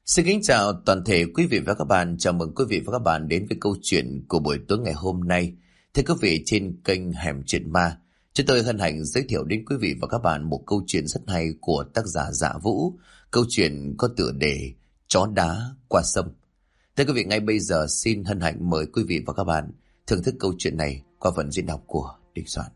Xin kính chào toàn thể quý vị và các bạn. Chào mừng quý vị và các bạn đến với câu chuyện của buổi tối ngày hôm nay. Thưa quý vị, trên kênh Hẻm Chuyện Ma, chúng tôi hân hạnh giới thiệu đến quý vị và các bạn một câu chuyện rất hay của tác giả Dạ Vũ. Câu chuyện có tựa đề Chó đá qua sông. Thưa quý vị, ngay bây giờ xin hân hạnh mời quý vị và các bạn thưởng thức câu chuyện này qua phần diễn đọc của Đình Soạn.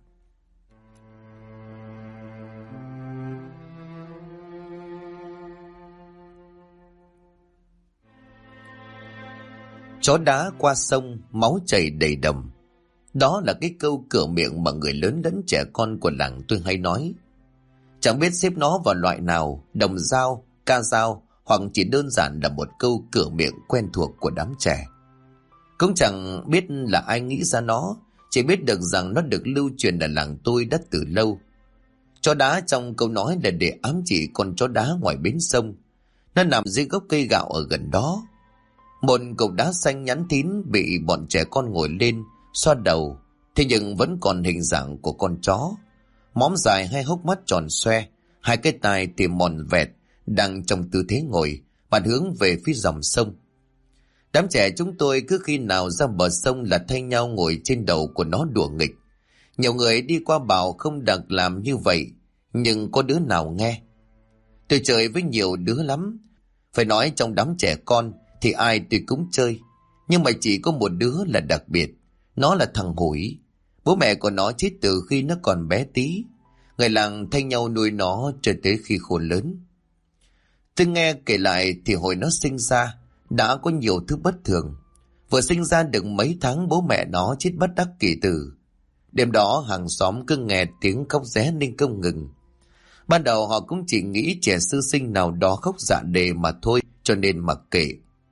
Chó đá qua sông, máu chảy đầy đầm. Đó là cái câu cửa miệng mà người lớn lẫn trẻ con của làng tôi hay nói. Chẳng biết xếp nó vào loại nào, đồng dao, ca dao, hoặc chỉ đơn giản là một câu cửa miệng quen thuộc của đám trẻ. Cũng chẳng biết là ai nghĩ ra nó, chỉ biết được rằng nó được lưu truyền ở làng tôi đã từ lâu. Chó đá trong câu nói là để ám chỉ con chó đá ngoài bến sông. Nó nằm dưới gốc cây gạo ở gần đó. Một cục đá xanh nhắn thín bị bọn trẻ con ngồi lên, xoa đầu, thế nhưng vẫn còn hình dạng của con chó. Móm dài, hai hốc mắt tròn xoe, hai cái tai thì mòn vẹt, đang trong tư thế ngồi, mặt hướng về phía dòng sông. Đám trẻ chúng tôi cứ khi nào ra bờ sông là thay nhau ngồi trên đầu của nó đùa nghịch. Nhiều người đi qua bảo không được làm như vậy, nhưng có đứa nào nghe. Tôi chơi với nhiều đứa lắm, phải nói trong đám trẻ con thì ai tôi cũng chơi, nhưng mà chỉ có một đứa là đặc biệt. Nó là thằng Hủi. Bố mẹ của nó chết từ khi nó còn bé tí. Người làng thay nhau nuôi nó cho tới khi khôn lớn. Tôi nghe kể lại thì hồi nó sinh ra đã có nhiều thứ bất thường. Vừa sinh ra được mấy tháng bố mẹ nó chết bất đắc kỳ tử. Đêm đó hàng xóm cứ nghe tiếng khóc ré nên không ngừng. Ban đầu họ cũng chỉ nghĩ trẻ sơ sinh nào đó khóc dạ đề mà thôi, cho nên mặc kệ.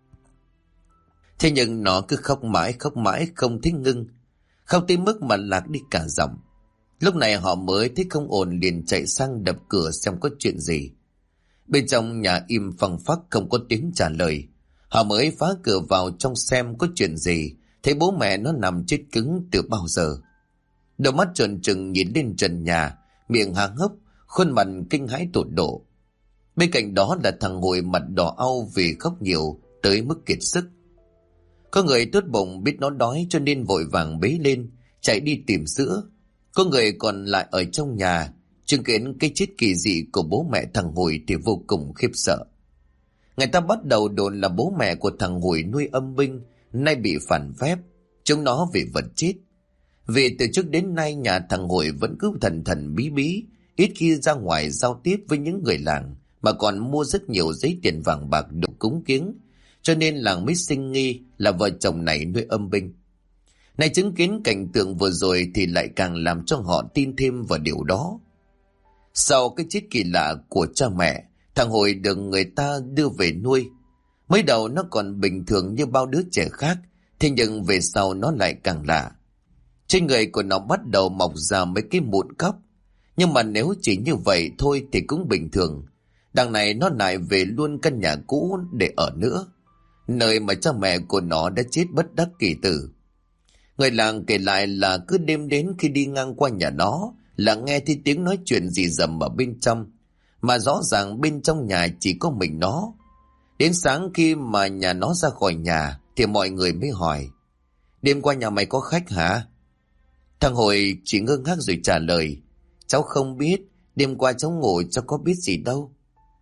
Thế nhưng nó cứ khóc mãi không thích ngưng. Khóc tới mức mà lạc đi cả giọng. Lúc này họ mới thấy không ổn, liền chạy sang đập cửa xem có chuyện gì. Bên trong nhà im phăng phắc không có tiếng trả lời. Họ mới phá cửa vào trong xem có chuyện gì. Thấy bố mẹ nó nằm chết cứng từ bao giờ. Đôi mắt trợn trừng nhìn lên trần nhà, miệng há hốc, khuôn mặt kinh hãi tột độ. Bên cạnh đó là thằng Hồi mặt đỏ au vì khóc nhiều tới mức kiệt sức. Có người tốt bụng biết nó đói cho nên vội vàng bế lên, chạy đi tìm sữa. Có người còn lại ở trong nhà, chứng kiến cái chết kỳ dị của bố mẹ thằng Hồi thì vô cùng khiếp sợ. Người ta bắt đầu đồn là bố mẹ của thằng Hồi nuôi âm binh, nay bị phản phép, chúng nó vì vật chết. Vì từ trước đến nay nhà thằng Hồi vẫn cứ thần thần bí bí, ít khi ra ngoài giao tiếp với những người làng, mà còn mua rất nhiều giấy tiền vàng bạc được cúng kiếng. Cho nên làng mới sinh nghi là vợ chồng này nuôi âm binh. Này chứng kiến cảnh tượng vừa rồi thì lại càng làm cho họ tin thêm vào điều đó. Sau cái chết kỳ lạ của cha mẹ, thằng Hồi được người ta đưa về nuôi. Mới đầu nó còn bình thường như bao đứa trẻ khác, thế nhưng về sau nó lại càng lạ. Trên người của nó bắt đầu mọc ra mấy cái mụn cóc. Nhưng mà nếu chỉ như vậy thôi thì cũng bình thường. Đằng này nó lại về luôn căn nhà cũ để ở nữa, nơi mà cha mẹ của nó đã chết bất đắc kỳ tử. Người làng kể lại là cứ đêm đến khi đi ngang qua nhà nó là nghe thấy tiếng nói chuyện rì rầm ở bên trong, mà rõ ràng bên trong nhà chỉ có mình nó. Đến sáng khi mà nhà nó ra khỏi nhà thì mọi người mới hỏi: đêm qua nhà mày có khách hả? Thằng Hồi chỉ ngơ ngác rồi trả lời: cháu không biết, đêm qua cháu ngủ cháu có biết gì đâu.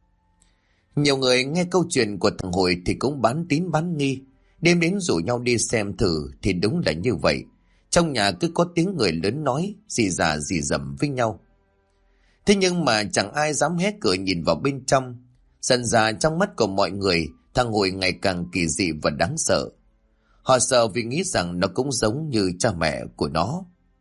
Nhiều người nghe câu chuyện của thằng Hồi thì cũng bán tín bán nghi, đêm đến rủ nhau đi xem thử thì đúng là như vậy. Trong nhà cứ có tiếng người lớn nói rì rà rì rầm với nhau. Thế nhưng mà chẳng ai dám hé cửa nhìn vào bên trong. Dần dà trong mắt của mọi người, thằng Hồi ngày càng kỳ dị và đáng sợ. Họ sợ vì nghĩ rằng nó cũng giống như cha mẹ của nó.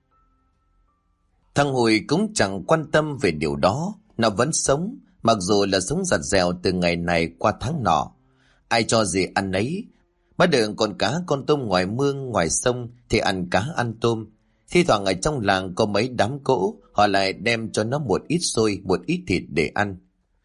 Thằng Hồi cũng chẳng quan tâm về điều đó. Nó vẫn sống, mặc dù là sống giặt dẻo từ ngày này qua tháng nọ. Ai cho gì ăn ấy. Bắt được con cá con tôm ngoài mương ngoài sông thì ăn cá ăn tôm. Thi thoảng ở trong làng có mấy đám cỗ, họ lại đem cho nó một ít xôi, một ít thịt để ăn.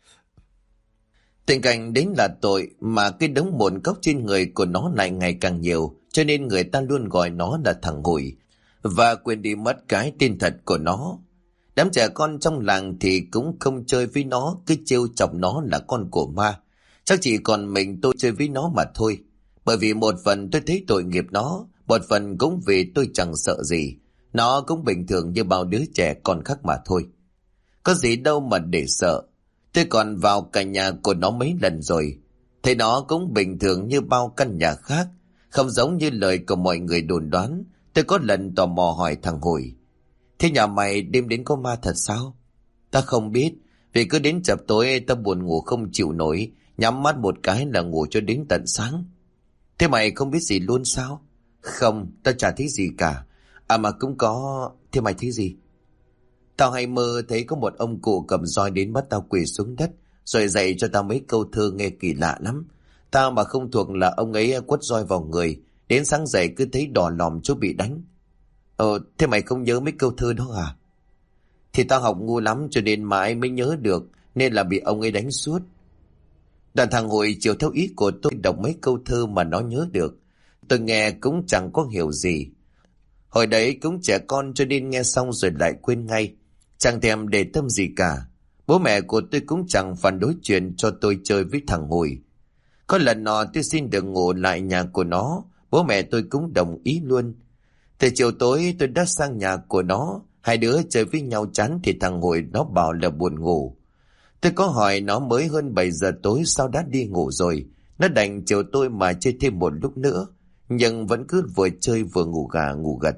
Tình cảnh đến là tội, mà cái đống mụn cóc trên người của nó lại ngày càng nhiều, cho nên người ta luôn gọi nó là thằng Hồi, và quên đi mất cái tên thật của nó. Đám trẻ con trong làng thì cũng không chơi với nó, cứ trêu chọc nó là con của ma. Chắc chỉ còn mình tôi chơi với nó mà thôi. Bởi vì một phần tôi thấy tội nghiệp nó, một phần cũng vì tôi chẳng sợ gì. Nó cũng bình thường như bao đứa trẻ con khác mà thôi. Có gì đâu mà để sợ. Tôi còn vào cả nhà của nó mấy lần rồi. Thấy nó cũng bình thường như bao căn nhà khác. Không giống như lời của mọi người đồn đoán. Tôi có lần tò mò hỏi thằng Hồi: thế nhà mày đêm đến có ma thật sao? Ta không biết. Vì cứ đến chập tối ta buồn ngủ không chịu nổi. Nhắm mắt một cái là ngủ cho đến tận sáng. Thế mày không biết gì luôn sao? Không, tao chả thấy gì cả. À mà cũng có. Thế mày thấy gì? Tao hay mơ thấy có một ông cụ cầm roi đến bắt tao quỳ xuống đất, rồi dạy cho tao mấy câu thơ nghe kỳ lạ lắm. Tao mà không thuộc là ông ấy quất roi vào người. Đến sáng dậy cứ thấy đỏ lòm chỗ bị đánh. Thế mày không nhớ mấy câu thơ đó à? Thì tao học ngu lắm cho nên mãi mới nhớ được, nên là bị ông ấy đánh suốt. Đoàn thằng Hồi chiều theo ý của tôi đọc mấy câu thơ mà nó nhớ được. Tôi nghe cũng chẳng có hiểu gì. Hồi đấy cũng trẻ con cho nên nghe xong rồi lại quên ngay. Chẳng thèm để tâm gì cả. Bố mẹ của tôi cũng chẳng phản đối chuyện cho tôi chơi với thằng Hồi. Có lần nọ tôi xin được ngủ lại nhà của nó, bố mẹ tôi cũng đồng ý luôn. Từ chiều tối tôi đã sang nhà của nó. Hai đứa chơi với nhau chán thì thằng Hồi nó bảo là buồn ngủ. Tôi có hỏi nó mới hơn 7 giờ tối sao đã đi ngủ rồi. Nó đành chiều tôi mà chơi thêm một lúc nữa. Nhưng vẫn cứ vừa chơi vừa ngủ gà ngủ gật.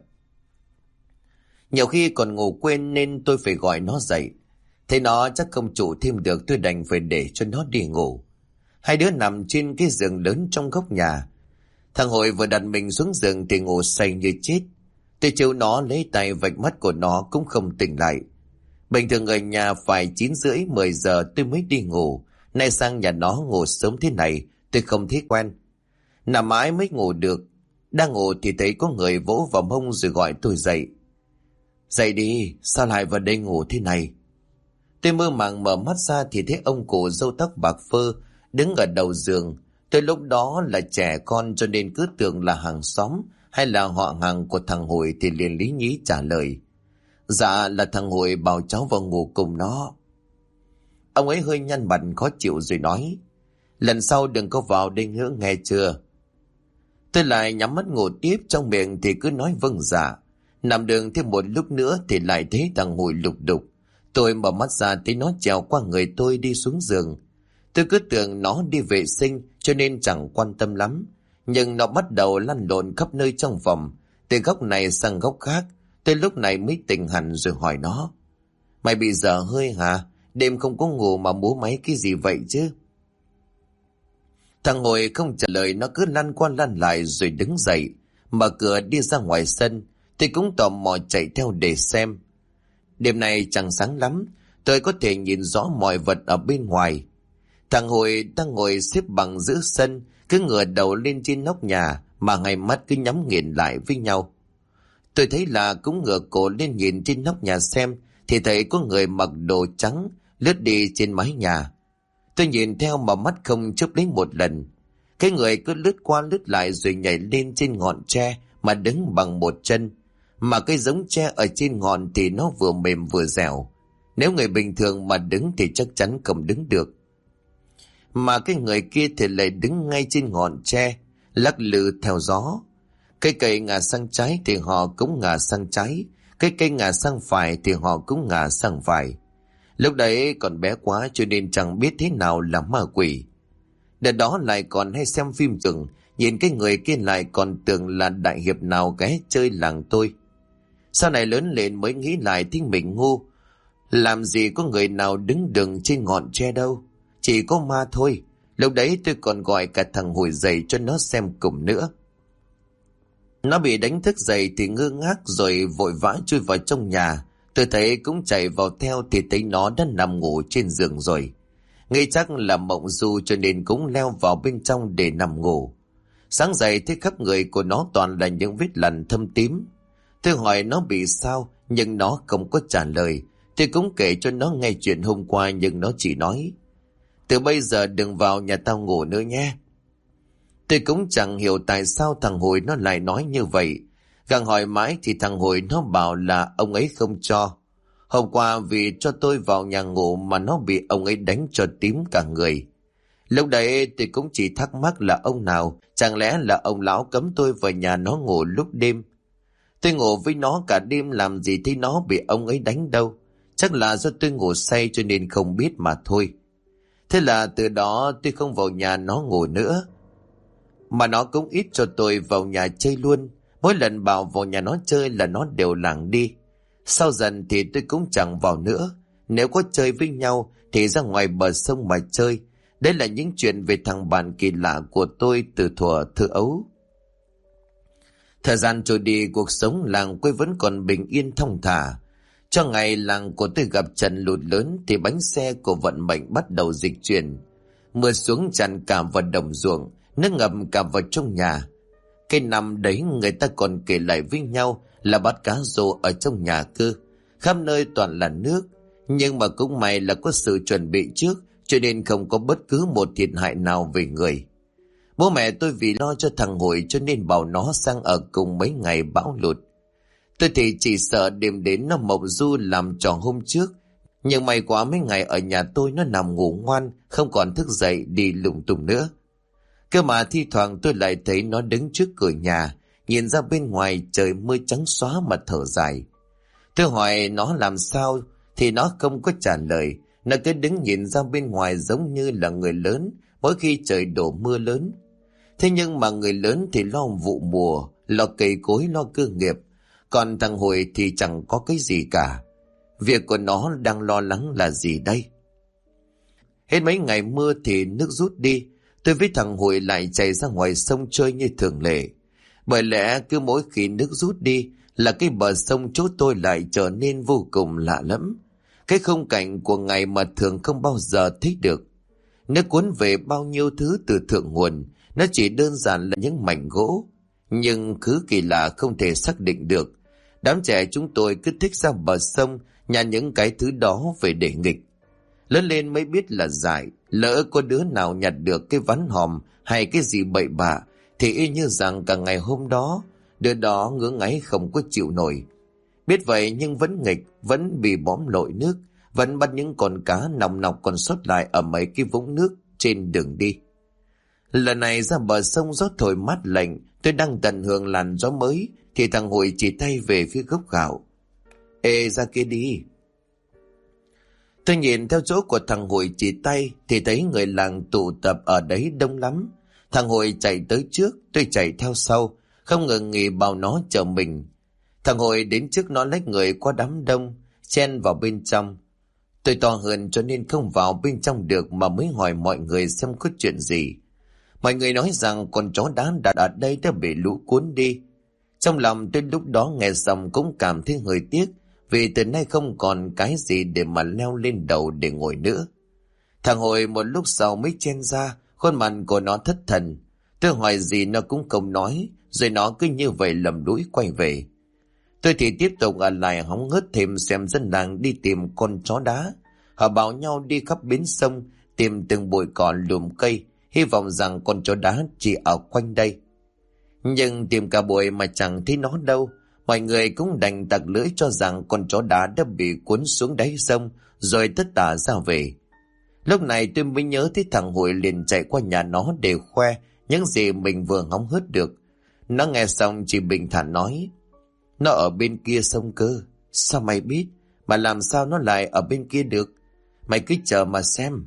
Nhiều khi còn ngủ quên nên tôi phải gọi nó dậy. Thấy nó chắc không trụ thêm được, tôi đành phải để cho nó đi ngủ. Hai đứa nằm trên cái giường lớn trong góc nhà. Thằng Hồi vừa đặt mình xuống giường thì ngủ say như chết. Tôi chiều nó lấy tay vạch mắt của nó cũng không tỉnh lại. Bình thường ở nhà phải 9:30 10 giờ tôi mới đi ngủ. Nay sang nhà nó ngủ sớm thế này tôi không thấy quen. Nằm mãi mới ngủ được. Đang ngủ thì thấy có người vỗ vào mông rồi gọi tôi dậy. Dậy đi, sao lại vào đây ngủ thế này? Tôi mơ màng mở mắt ra thì thấy ông cụ râu tóc bạc phơ đứng ở đầu giường. Tôi lúc đó là trẻ con cho nên cứ tưởng là hàng xóm hay là họ hàng của thằng Hồi thì liền lý nhí trả lời. Dạ là thằng Hồi bảo cháu vào ngủ cùng nó. Ông ấy hơi nhăn mặt khó chịu rồi nói: lần sau đừng có vào đây nữa nghe chưa? Tôi lại nhắm mắt ngủ tiếp, trong miệng thì cứ nói vâng dạ. Nằm đường thêm một lúc nữa thì lại thấy thằng Hồi lục đục. Tôi mở mắt ra thấy nó trèo qua người tôi đi xuống giường. Tôi cứ tưởng nó đi vệ sinh cho nên chẳng quan tâm lắm. Nhưng nó bắt đầu lăn lộn khắp nơi trong phòng, từ góc này sang góc khác. Tôi lúc này mới tỉnh hẳn rồi hỏi nó: mày bị dở hơi hả? Đêm không có ngủ mà múa máy cái gì vậy chứ? Thằng Hồi không trả lời, nó cứ lăn qua lăn lại rồi đứng dậy, mở cửa đi ra ngoài sân. Tôi cũng tò mò chạy theo để xem. Đêm nay chẳng sáng lắm, tôi có thể nhìn rõ mọi vật ở bên ngoài. Thằng Hồi đang ngồi xếp bằng giữa sân, cứ ngửa đầu lên trên nóc nhà mà hai mắt cứ nhắm nghiền lại với nhau. Tôi thấy là cũng ngửa cổ lên nhìn trên nóc nhà xem thì thấy có người mặc đồ trắng lướt đi trên mái nhà. Tôi nhìn theo mà mắt không chớp lấy một lần. Cái người cứ lướt qua lướt lại rồi nhảy lên trên ngọn tre mà đứng bằng một chân. Mà cái giống tre ở trên ngọn thì nó vừa mềm vừa dẻo. Nếu người bình thường mà đứng thì chắc chắn không đứng được. Mà cái người kia thì lại đứng ngay trên ngọn tre, lắc lư theo gió. Cái cây ngả sang trái thì họ cũng ngả sang trái, cái cây ngả sang phải thì họ cũng ngả sang phải. Lúc đấy còn bé quá cho nên chẳng biết thế nào là ma quỷ. Đợt đó lại còn hay xem phim rừng, nhìn cái người kia lại còn tưởng là đại hiệp nào ghé chơi làng tôi. Sau này lớn lên mới nghĩ lại thì mình ngu. Làm gì có người nào đứng đường trên ngọn tre đâu, chỉ có ma thôi. Lúc đấy tôi còn gọi cả thằng Hồi dậy cho nó xem cùng nữa. Nó bị đánh thức dậy thì ngơ ngác rồi vội vã chui vào trong nhà. Tôi thấy cũng chạy vào theo thì thấy nó đã nằm ngủ trên giường rồi. Nghĩ chắc là mộng du cho nên cũng leo vào bên trong để nằm ngủ. Sáng dậy thấy khắp người của nó toàn là những vết lằn thâm tím. Tôi hỏi nó bị sao nhưng nó không có trả lời. Tôi cũng kể cho nó nghe chuyện hôm qua nhưng nó chỉ nói: từ bây giờ đừng vào nhà tao ngủ nữa nhé. Tôi cũng chẳng hiểu tại sao thằng Hồi nó lại nói như vậy. Càng hỏi mãi thì thằng Hồi nó bảo là ông ấy không cho. Hôm qua vì cho tôi vào nhà ngủ mà nó bị ông ấy đánh cho tím cả người. Lúc đấy tôi cũng chỉ thắc mắc là ông nào, chẳng lẽ là ông lão cấm tôi vào nhà nó ngủ lúc đêm. Tôi ngủ với nó cả đêm làm gì thấy nó bị ông ấy đánh đâu. Chắc là do tôi ngủ say cho nên không biết mà thôi. Thế là từ đó tôi không vào nhà nó ngủ nữa. Mà nó cũng ít cho tôi vào nhà chơi luôn. Mỗi lần bảo vào nhà nó chơi là nó đều lảng đi. Sau dần thì tôi cũng chẳng vào nữa. Nếu có chơi với nhau thì ra ngoài bờ sông mà chơi. Đấy là những chuyện về thằng bạn kỳ lạ của tôi từ thuở thơ ấu. Thời gian trôi đi, cuộc sống làng quê vẫn còn bình yên thong thả. Cho ngày làng của tôi gặp trận lụt lớn thì bánh xe của vận mệnh bắt đầu dịch chuyển. Mưa xuống tràn cả vào đồng ruộng, nước ngập cả vào trong nhà. Cái năm đấy người ta còn kể lại với nhau là bắt cá rô ở trong nhà cơ. Khắp nơi toàn là nước. Nhưng mà cũng may là có sự chuẩn bị trước, cho nên không có bất cứ một thiệt hại nào về người. Bố mẹ tôi vì lo cho thằng Hội cho nên bảo nó sang ở cùng mấy ngày bão lụt. Tôi thì chỉ sợ đêm đến nó mộng du làm trò hôm trước. Nhưng may quá mấy ngày ở nhà tôi nó nằm ngủ ngoan, không còn thức dậy đi lung tung nữa. Cơ mà thi thoảng tôi lại thấy nó đứng trước cửa nhà, nhìn ra bên ngoài trời mưa trắng xóa mà thở dài. Tôi hỏi nó làm sao thì nó không có trả lời. Nó cứ đứng nhìn ra bên ngoài giống như là người lớn mỗi khi trời đổ mưa lớn. Thế nhưng mà người lớn thì lo vụ mùa, lo cây cối, lo cơ nghiệp. Còn thằng Hồi thì chẳng có cái gì cả. Việc của nó đang lo lắng là gì đây? Hết mấy ngày mưa thì nước rút đi. Tôi với thằng Hồi lại chạy ra ngoài sông chơi như thường lệ. Bởi lẽ cứ mỗi khi nước rút đi là cái bờ sông chỗ tôi lại trở nên vô cùng lạ lẫm. Cái khung cảnh của ngày mà thường không bao giờ thấy được. Nước cuốn về bao nhiêu thứ từ thượng nguồn. Nó chỉ đơn giản là những mảnh gỗ. Nhưng thứ kỳ lạ không thể xác định được. Đám trẻ chúng tôi cứ thích ra bờ sông nhặt những cái thứ đó về để nghịch. Lớn lên mới biết là dại. Lỡ có đứa nào nhặt được cái ván hòm hay cái gì bậy bạ thì y như rằng cả ngày hôm đó đứa đó ngứa ngáy không có chịu nổi. Biết vậy nhưng vẫn nghịch, vẫn bị bóm lội nước, vẫn bắt những con cá nòng nọc còn sót lại ở mấy cái vũng nước trên đường đi. Lần này ra bờ sông gió thổi mát lạnh, tôi đang tận hưởng làn gió mới thì thằng Hội chỉ tay về phía gốc gạo. Ê, ra kia đi. Tôi nhìn theo chỗ của thằng Hội chỉ tay thì thấy người làng tụ tập ở đấy đông lắm. Thằng Hội chạy tới trước, tôi chạy theo sau, không ngừng nghỉ bảo nó chờ mình. Thằng Hội đến trước nó lách người qua đám đông, chen vào bên trong. Tôi to hơn cho nên không vào bên trong được mà mới hỏi mọi người xem có chuyện gì. Mọi người nói rằng con chó đá đặt ở đây đã bị lũ cuốn đi. Trong lòng tôi lúc đó nghe xong cũng cảm thấy hơi tiếc, vì từ nay không còn cái gì để mà leo lên đầu để ngồi nữa. Thằng Hội một lúc sau mới chen ra, khuôn mặt của nó thất thần. Tôi hỏi gì nó cũng không nói, rồi nó cứ như vậy lầm lũi quay về. Tôi thì tiếp tục ở lại hóng hớt thêm xem dân làng đi tìm con chó đá. Họ bảo nhau đi khắp bến sông, tìm từng bụi cỏ lùm cây, hy vọng rằng con chó đá chỉ ở quanh đây. Nhưng tìm cả buổi mà chẳng thấy nó đâu. Mọi người cũng đành tặc lưỡi cho rằng con chó đá đã bị cuốn xuống đáy sông rồi tất tả ra về. Lúc này tôi mới nhớ thấy thằng Hội liền chạy qua nhà nó để khoe những gì mình vừa hóng hớt được. Nó nghe xong chỉ bình thản nói: Nó ở bên kia sông cơ. Sao mày biết? Mà làm sao nó lại ở bên kia được? Mày cứ chờ mà xem.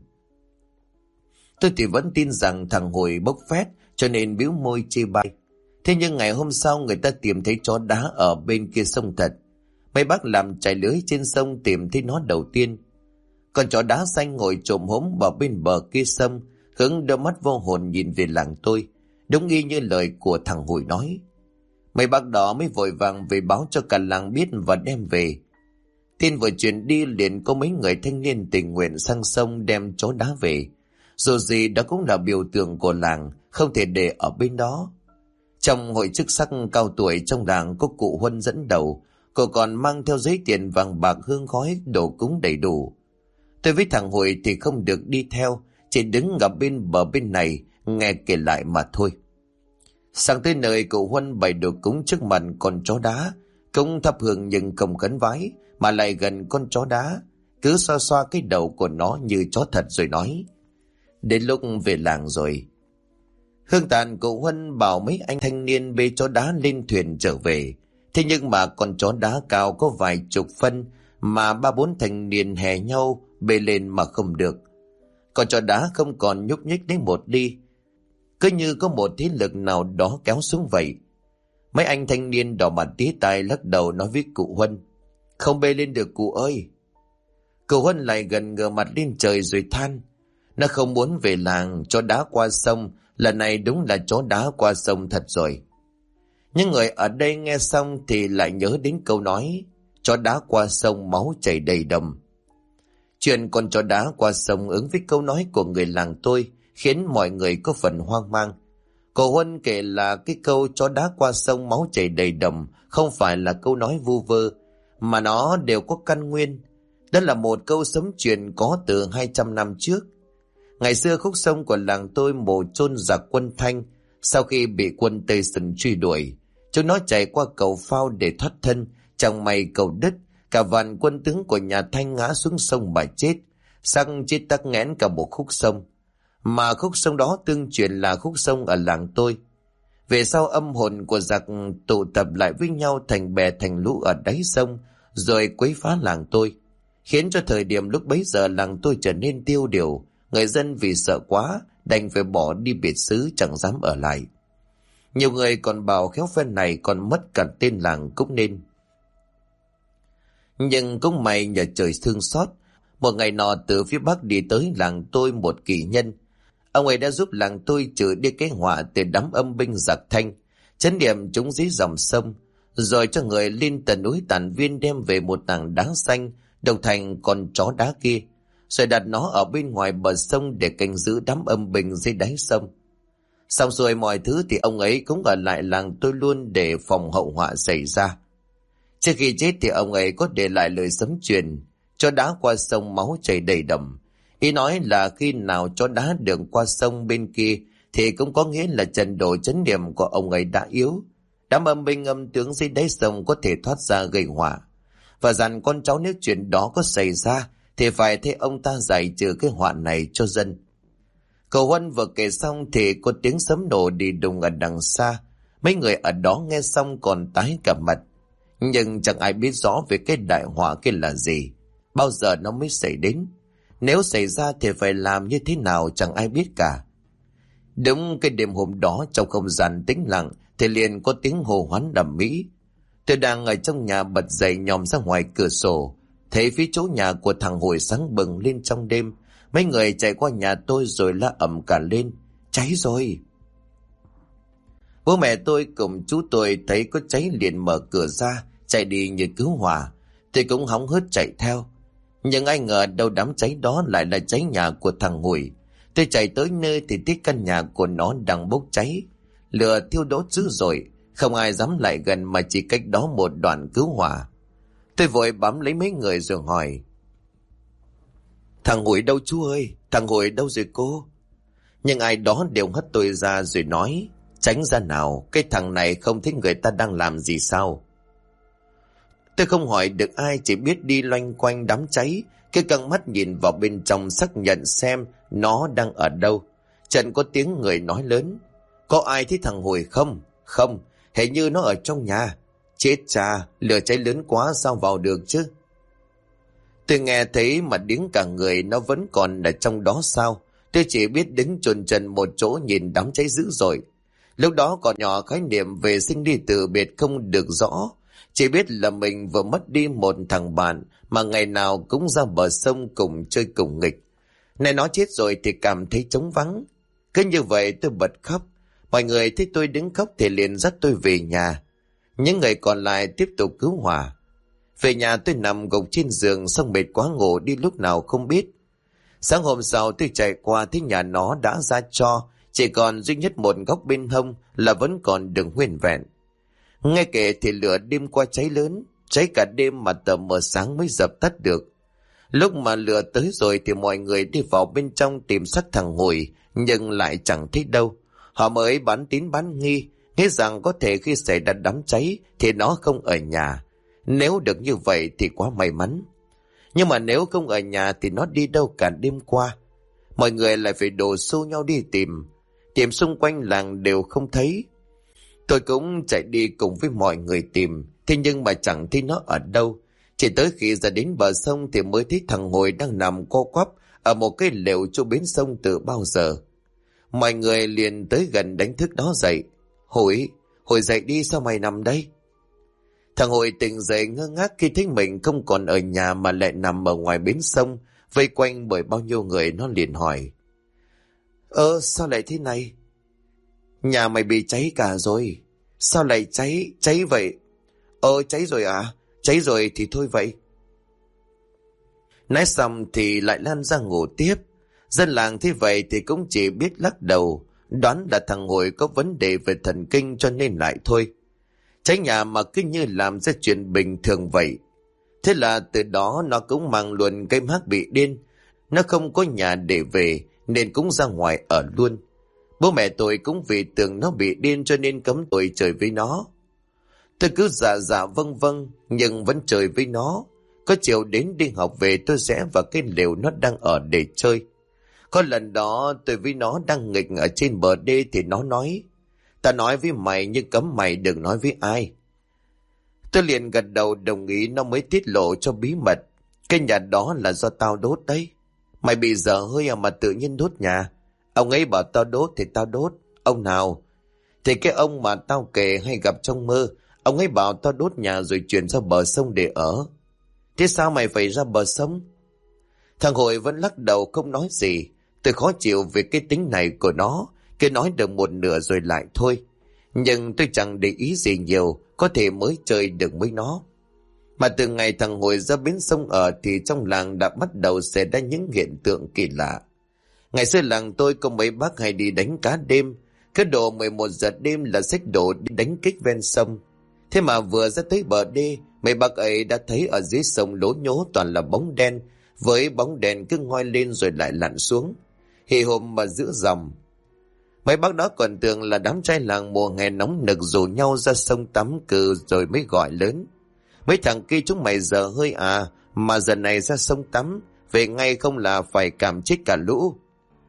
Tôi thì vẫn tin rằng thằng Hội bốc phét cho nên bĩu môi chê bai. Thế nhưng ngày hôm sau người ta tìm thấy chó đá ở bên kia sông thật. Mấy bác làm trải lưới trên sông tìm thấy nó đầu tiên. Con chó đá xanh ngồi chồm hổm vào bên bờ kia sông, hướng đôi mắt vô hồn nhìn về làng tôi. Đúng y như lời của thằng Hội nói. Mấy bác đó mới vội vàng về báo cho cả làng biết và đem về. Tin vừa truyền đi liền có mấy người thanh niên tình nguyện sang sông đem chó đá về. Dù gì đó cũng là biểu tượng của làng, không thể để ở bên đó. Trong hội chức sắc cao tuổi trong làng có cụ Huân dẫn đầu, cô còn mang theo giấy tiền vàng bạc hương khói đồ cúng đầy đủ. Tôi với thằng Hội thì không được đi theo, chỉ đứng gặp bên bờ bên này nghe kể lại mà thôi. Sang tới nơi cụ Huân bày đồ cúng trước mặt con chó đá, cũng thắp hương nhưng không khấn vái mà lại gần con chó đá, cứ xoa xoa cái đầu của nó như chó thật rồi nói: đến lúc về làng rồi. Hương tàn của Huân bảo mấy anh thanh niên bê chó đá lên thuyền trở về. Thế nhưng mà con chó đá cao có vài chục phân mà 3-4 thanh niên hè nhau bê lên mà không được. Con chó đá không còn nhúc nhích đến một đi, cứ như có một thế lực nào đó kéo xuống vậy. Mấy anh thanh niên đỏ mặt tía tai lắc đầu nói với cụ Huân: "Không bê lên được cụ ơi." Cụ Huân lại gần ngửa mặt lên trời rồi than: "Nó không muốn về làng, chó đá qua sông, lần này đúng là chó đá qua sông thật rồi." Những người ở đây nghe xong thì lại nhớ đến câu nói chó đá qua sông máu chảy đầy đầm. Chuyện con chó đá qua sông ứng với câu nói của người làng tôi khiến mọi người có phần hoang mang. Cô Huân kể là cái câu chó đá qua sông máu chảy đầy đầm không phải là câu nói vu vơ, mà nó đều có căn nguyên. Đó là một câu sấm truyền có từ 200 năm trước. Ngày xưa khúc sông của làng tôi mồ chôn giặc quân Thanh. Sau khi bị quân Tây Sừng truy đuổi, chúng nó chạy qua cầu Phao để thoát thân. Chẳng may cầu đứt, cả vạn quân tướng của nhà Thanh ngã xuống sông mà chết, xăng chết tắc nghẽn cả một khúc sông. Mà khúc sông đó tương truyền là khúc sông ở làng tôi. Về sau âm hồn của giặc tụ tập lại với nhau thành bè thành lũ ở đáy sông, rồi quấy phá làng tôi, khiến cho thời điểm lúc bấy giờ làng tôi trở nên tiêu điều. Người dân vì sợ quá đành phải bỏ đi biệt xứ, chẳng dám ở lại. Nhiều người còn bảo khéo phen này còn mất cả tên làng cũng nên. Nhưng cũng may nhờ trời thương xót, một ngày nọ từ phía bắc đi tới làng tôi một kỳ nhân. Ông ấy đã giúp làng tôi trừ đi cái họa từ đám âm binh giặc Thanh, trấn điểm chúng dưới dòng sông, rồi cho người lên tận núi Tản Viên đem về một tảng đá xanh độc thành con chó đá kia, rồi đặt nó ở bên ngoài bờ sông để canh giữ đám âm binh dưới đáy sông. Xong rồi mọi thứ thì ông ấy cũng ở lại làng tôi luôn để phòng hậu họa xảy ra. Trước khi chết thì ông ấy có để lại lời sấm truyền chó đá qua sông máu chảy đầy đầm. Ý nói là khi nào chó đá đường qua sông bên kia thì cũng có nghĩa là trận đồ chấn niệm của ông ấy đã yếu. Đám âm binh âm tướng dưới đáy sông có thể thoát ra gây họa. Và dặn con cháu nếu chuyện đó có xảy ra thì phải thấy ông ta giải trừ cái họa này cho dân. Cậu Huân vừa kể xong thì có tiếng sấm nổ đi đùng ở đằng xa. Mấy người ở đó nghe xong còn tái cả mặt. Nhưng chẳng ai biết rõ về cái đại họa kia là gì, bao giờ nó mới xảy đến, nếu xảy ra thì phải làm như thế nào chẳng ai biết cả. Đúng cái đêm hôm đó, trong không gian tĩnh lặng thì liền có tiếng hô hoán đầm mỹ. Tôi đang ở trong nhà bật dậy nhòm ra ngoài cửa sổ, thấy phía chỗ nhà của thằng Hồi sáng bừng lên trong đêm. Mấy người chạy qua nhà tôi rồi la ầm cả lên: "Cháy rồi!" Bố mẹ tôi cùng chú tôi thấy có cháy liền mở cửa ra chạy đi như cứu hỏa. Tôi cũng hóng hớt chạy theo, nhưng ai ngờ đâu đám cháy đó lại là cháy nhà của thằng Hồi. Tôi chạy tới nơi thì thấy căn nhà của nó đang bốc cháy, lửa thiêu đốt dữ dội, không ai dám lại gần mà chỉ cách đó một đoạn cứu hỏa. Tôi vội bám lấy mấy người rồi hỏi: "Thằng Hồi đâu chú ơi? Thằng Hồi đâu rồi cô?" Nhưng ai đó đều hất tôi ra rồi nói: "Tránh ra nào, cái thằng này không thấy người ta đang làm gì sao?" Tôi không hỏi được ai, chỉ biết đi loanh quanh đám cháy, cái căng mắt nhìn vào bên trong xác nhận xem nó đang ở đâu. Chợt có tiếng người nói lớn: "Có ai thấy thằng Hồi không?" "Không, hình như nó ở trong nhà." "Chết cha, lửa cháy lớn quá sao vào được chứ?" Tôi nghe thấy mà điếng cả người, nó vẫn còn ở trong đó sao? Tôi chỉ biết đứng chồn chần một chỗ nhìn đám cháy dữ dội. Lúc đó còn nhỏ, khái niệm về sinh ly từ biệt không được rõ. Chỉ biết là mình vừa mất đi một thằng bạn mà ngày nào cũng ra bờ sông cùng chơi cùng nghịch. Này nó chết rồi thì cảm thấy trống vắng. Cứ như vậy tôi bật khóc. Mọi người thấy tôi đứng khóc thì liền dắt tôi về nhà. Những người còn lại tiếp tục cứu hỏa. Về nhà tôi nằm gục trên giường, xong mệt quá ngủ đi lúc nào không biết. Sáng hôm sau tôi chạy qua thấy nhà nó đã ra tro, chỉ còn duy nhất một góc bên hông là vẫn còn đường nguyên vẹn. Nghe kể thì lửa đêm qua cháy lớn, cháy cả đêm mà tầm mờ sáng mới dập tắt được. Lúc mà lửa tới rồi thì mọi người đi vào bên trong tìm xác thằng Hồi, nhưng lại chẳng thấy đâu. Họ mới bán tín bán nghi, nghĩ rằng có thể khi xảy ra đám cháy thì nó không ở nhà. Nếu được như vậy thì quá may mắn. Nhưng mà nếu không ở nhà thì nó đi đâu cả đêm qua? Mọi người lại phải đổ xô nhau đi tìm. Tìm xung quanh làng đều không thấy. Tôi cũng chạy đi cùng với mọi người tìm. Thế nhưng mà chẳng thấy nó ở đâu. Chỉ tới khi ra đến bờ sông thì mới thấy thằng Hồi đang nằm co quắp ở một cái lều chỗ bến sông từ bao giờ. Mọi người liền tới gần đánh thức nó dậy. Hồi dậy đi, sao mày nằm đây? Thằng Hồi tỉnh dậy ngơ ngác khi thấy mình không còn ở nhà mà lại nằm ở ngoài bến sông, vây quanh bởi bao nhiêu người. Nó liền hỏi: sao lại thế này? Nhà mày bị cháy cả rồi. Sao lại cháy vậy? Cháy rồi à? Cháy rồi thì thôi vậy. Nói xong thì lại lan ra ngủ tiếp. Dân làng thế vậy thì cũng chỉ biết lắc đầu, đoán là thằng Hồi có vấn đề về thần kinh cho nên lại thôi. Cháy nhà mà cứ như làm ra chuyện bình thường vậy. Thế là từ đó nó cũng mang luôn cái mác bị điên. Nó không có nhà để về nên cũng ra ngoài ở luôn. Bố mẹ tôi cũng vì tưởng nó bị điên cho nên cấm tôi chơi với nó. Tôi cứ dạ vâng nhưng vẫn chơi với nó. Có chiều đến đi học về tôi sẽ vào cái lều nó đang ở để chơi. Có lần đó tôi với nó đang nghịch ở trên bờ đê thì nó nói: "Ta nói với mày nhưng cấm mày đừng nói với ai." Tôi liền gật đầu đồng ý. Nó mới tiết lộ cho bí mật: "Cái nhà đó là do tao đốt đấy. Mày bị dở hơi à mà tự nhiên đốt nhà? Ông ấy bảo tao đốt thì tao đốt." "Ông nào?" "Thì cái ông mà tao kể hay gặp trong mơ. Ông ấy bảo tao đốt nhà rồi chuyển ra bờ sông để ở." "Thế sao mày phải ra bờ sông?" Thằng Hội vẫn lắc đầu không nói gì. Tôi khó chịu về cái tính này của nó, cứ nói được một nửa rồi lại thôi. Nhưng tôi chẳng để ý gì nhiều, có thể mới chơi được với nó. Mà từ ngày thằng Hội ra bến sông ở thì trong làng đã bắt đầu xảy ra những hiện tượng kỳ lạ. Ngày xưa làng tôi có mấy bác hay đi đánh cá đêm, cứ độ 11 giờ đêm là xách đồ đi đánh kích ven sông. Thế mà vừa ra tới bờ đê, mấy bác ấy đã thấy ở dưới sông lố nhố toàn là bóng đen, với bóng đèn cứ ngoi lên rồi lại lặn xuống, hì hùm mà giữa dòng. Mấy bác đó còn tưởng là đám trai làng mùa hè nóng nực rủ nhau ra sông tắm cừ rồi mới gọi lớn: "Mấy thằng kia chúng mày giờ hơi à, mà giờ này ra sông tắm, về ngay không là phải cảm chết cả lũ."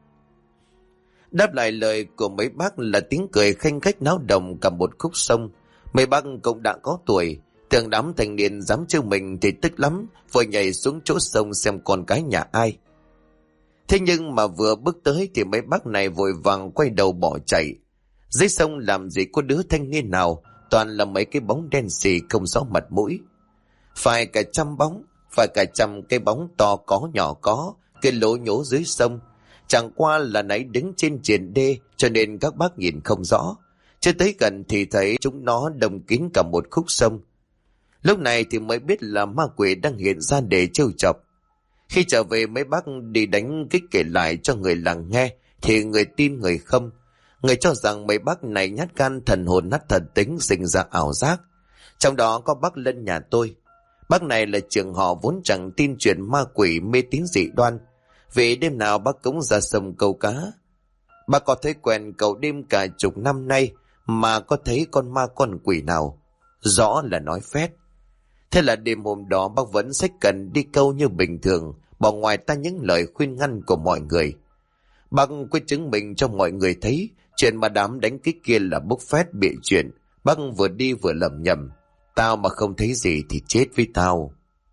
Đáp lại lời của mấy bác là tiếng cười khanh khách náo động cả một khúc sông. Mấy bác cũng đã có tuổi, tưởng đám thanh niên dám trêu mình thì tức lắm, vội nhảy xuống chỗ sông xem con cái nhà ai. Thế nhưng mà vừa bước tới thì mấy bác này vội vàng quay đầu bỏ chạy. Dưới sông làm gì có đứa thanh niên nào, toàn là mấy cái bóng đen xì không rõ mặt mũi. Phải cả trăm bóng, phải cả trăm cái bóng to có nhỏ có, cái lố nhố dưới sông. Chẳng qua là nãy đứng trên triền đê cho nên các bác nhìn không rõ. Chưa tới gần thì thấy chúng nó đồng kín cả một khúc sông. Lúc này thì mới biết là ma quỷ đang hiện ra để trêu chọc. Khi trở về mấy bác đi đánh kích kể lại cho người làng nghe thì người tin người không. Người cho rằng mấy bác này nhát gan thần hồn nát thần tính sinh ra ảo giác. Trong đó có bác Lân nhà tôi. Bác này là trưởng họ vốn chẳng tin chuyện ma quỷ mê tín dị đoan, vì đêm nào bác cũng ra sông câu cá. Bác có thấy quen cầu đêm cả chục năm nay mà có thấy con ma con quỷ nào, rõ là nói phét. Thế là đêm hôm đó bác vẫn xách cần đi câu như bình thường, bỏ ngoài ta những lời khuyên ngăn của mọi người. Bác quyết chứng minh cho mọi người thấy chuyện mà đám đánh kích kia là bốc phét bịa chuyện. Bác vừa đi vừa lẩm nhẩm: "Tao mà không thấy gì thì chết với tao."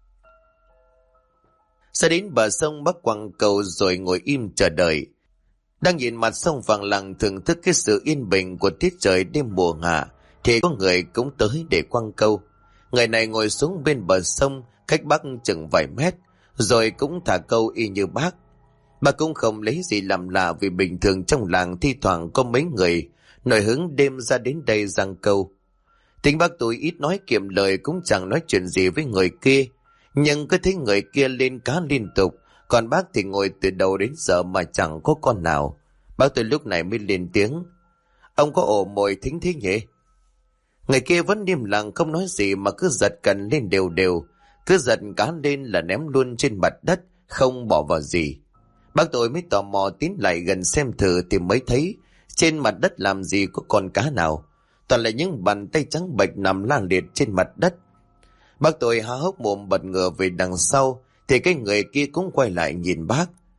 Ra đến bờ sông bác quăng cầu rồi ngồi im chờ đợi. Đang nhìn mặt sông vàng lặng thưởng thức cái sự yên bình của tiết trời đêm mùa hạ thì có người cũng tới để quăng câu. Người này ngồi xuống bên bờ sông cách bác chừng vài mét, rồi cũng thả câu y như bác. Bác cũng không lấy gì làm lạ, vì bình thường trong làng thi thoảng có mấy người nổi hứng đêm ra đến đây giăng câu. Tính bác tôi ít nói kiệm lời, cũng chẳng nói chuyện gì với người kia, nhưng cứ thấy người kia lên cá liên tục, còn bác thì ngồi từ đầu đến giờ mà chẳng có con nào. Bác tôi lúc này mới lên tiếng: "Ông có ổ mồi thính thế nhỉ?" Người kia vẫn im lặng không nói gì mà cứ giật cần lên đều đều, cứ giật cá lên là ném luôn trên mặt đất, không bỏ vào gì. Bác tôi mới tò mò tiến lại gần xem thử thì mới thấy trên mặt đất làm gì có con cá nào, toàn là những bàn tay trắng bệch nằm la liệt trên mặt đất. Bác tôi há hốc mồm bật ngửa về đằng sau thì cái người kia cũng quay lại nhìn bác.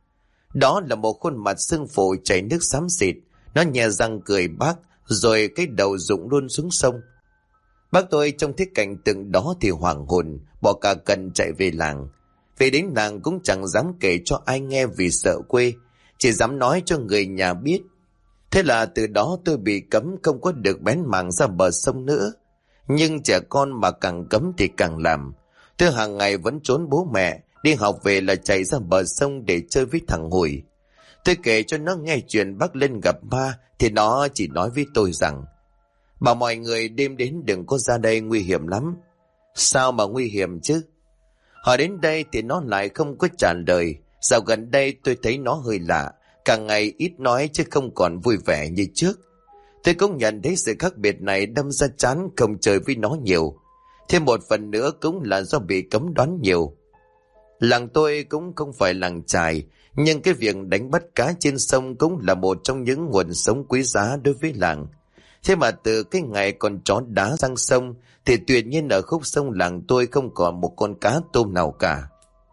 Đó là một khuôn mặt sưng phù chảy nước xám xịt. Nó nhè răng cười bác, rồi cái đầu rụng luôn xuống sông. Bác tôi trông thấy cảnh tượng đó thì hoảng hồn, bỏ cả cần chạy về làng. Về đến làng cũng chẳng dám kể cho ai nghe vì sợ quê, chỉ dám nói cho người nhà biết. Thế là từ đó tôi bị cấm không có được bén mảng ra bờ sông nữa. Nhưng trẻ con mà càng cấm thì càng làm. Tôi hàng ngày vẫn trốn bố mẹ, đi học về là chạy ra bờ sông để chơi với thằng Hùi. Tôi kể cho nó nghe chuyện bác lên gặp ma thì nó chỉ nói với tôi rằng: bảo mọi người đêm đến đừng có ra đây, nguy hiểm lắm. Sao mà nguy hiểm chứ? Hỏi đến đây thì nó lại không có trả lời. Dạo gần đây tôi thấy nó hơi lạ, càng ngày ít nói chứ không còn vui vẻ như trước. Tôi cũng nhận thấy sự khác biệt này, đâm ra chán không chơi với nó nhiều. Thêm một phần nữa cũng là do bị cấm đoán nhiều. Làng tôi cũng không phải làng chài, nhưng cái việc đánh bắt cá trên sông cũng là một trong những nguồn sống quý giá đối với làng. Thế mà từ cái ngày con chó đá sang sông thì tuyệt nhiên ở khúc sông làng tôi không còn một con cá tôm nào cả.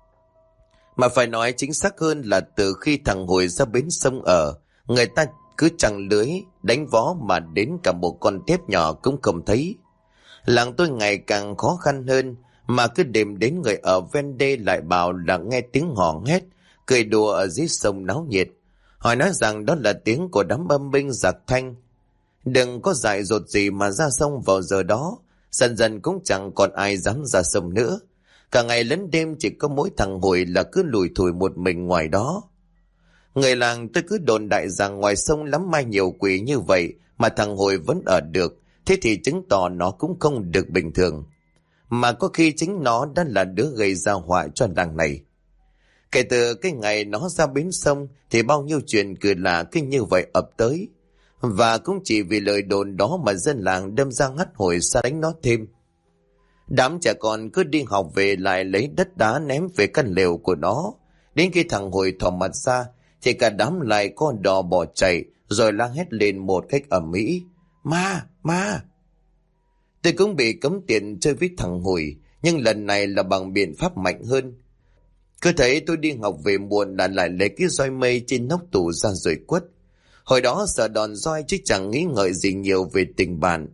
Mà phải nói chính xác hơn là từ khi thằng Hồi ra bến sông ở, người ta cứ chằng lưới, đánh vó mà đến cả một con tép nhỏ cũng không thấy. Làng tôi ngày càng khó khăn hơn, mà cứ đêm đến người ở ven đê lại bảo là nghe tiếng hò hét, cười đùa ở dưới sông náo nhiệt. Họ nói rằng đó là tiếng của đám âm binh giặc Thanh. Đừng có dại dột gì mà ra sông vào giờ đó, dần dần cũng chẳng còn ai dám ra sông nữa. Cả ngày lẫn đêm chỉ có mỗi thằng Hồi là cứ lủi thủi một mình ngoài đó. Người làng tôi cứ đồn đại rằng ngoài sông lắm mai nhiều quỷ như vậy mà thằng Hồi vẫn ở được, thế thì chứng tỏ nó cũng không được bình thường. Mà có khi chính nó đã là đứa gây ra họa cho làng này. Kể từ cái ngày nó ra bến sông thì bao nhiêu chuyện cười lạ cứ như vậy ập tới. Và cũng chỉ vì lời đồn đó mà dân làng đâm ra ngắt hồi xa đánh nó thêm. Đám trẻ con cứ đi học về lại lấy đất đá ném về căn lều của nó. Đến khi thằng Hồi thò mặt ra thì cả đám lại con đò bỏ chạy, rồi la hét lên một cách ầm ĩ: ma, ma! Tôi cũng bị cấm tiện chơi với thằng Hồi, nhưng lần này là bằng biện pháp mạnh hơn. Cứ thấy tôi đi học về muộn là lại lấy cái roi mây trên nóc tủ ra rồi quất. Hồi đó sợ đòn roi chứ chẳng nghĩ ngợi gì nhiều về tình bạn.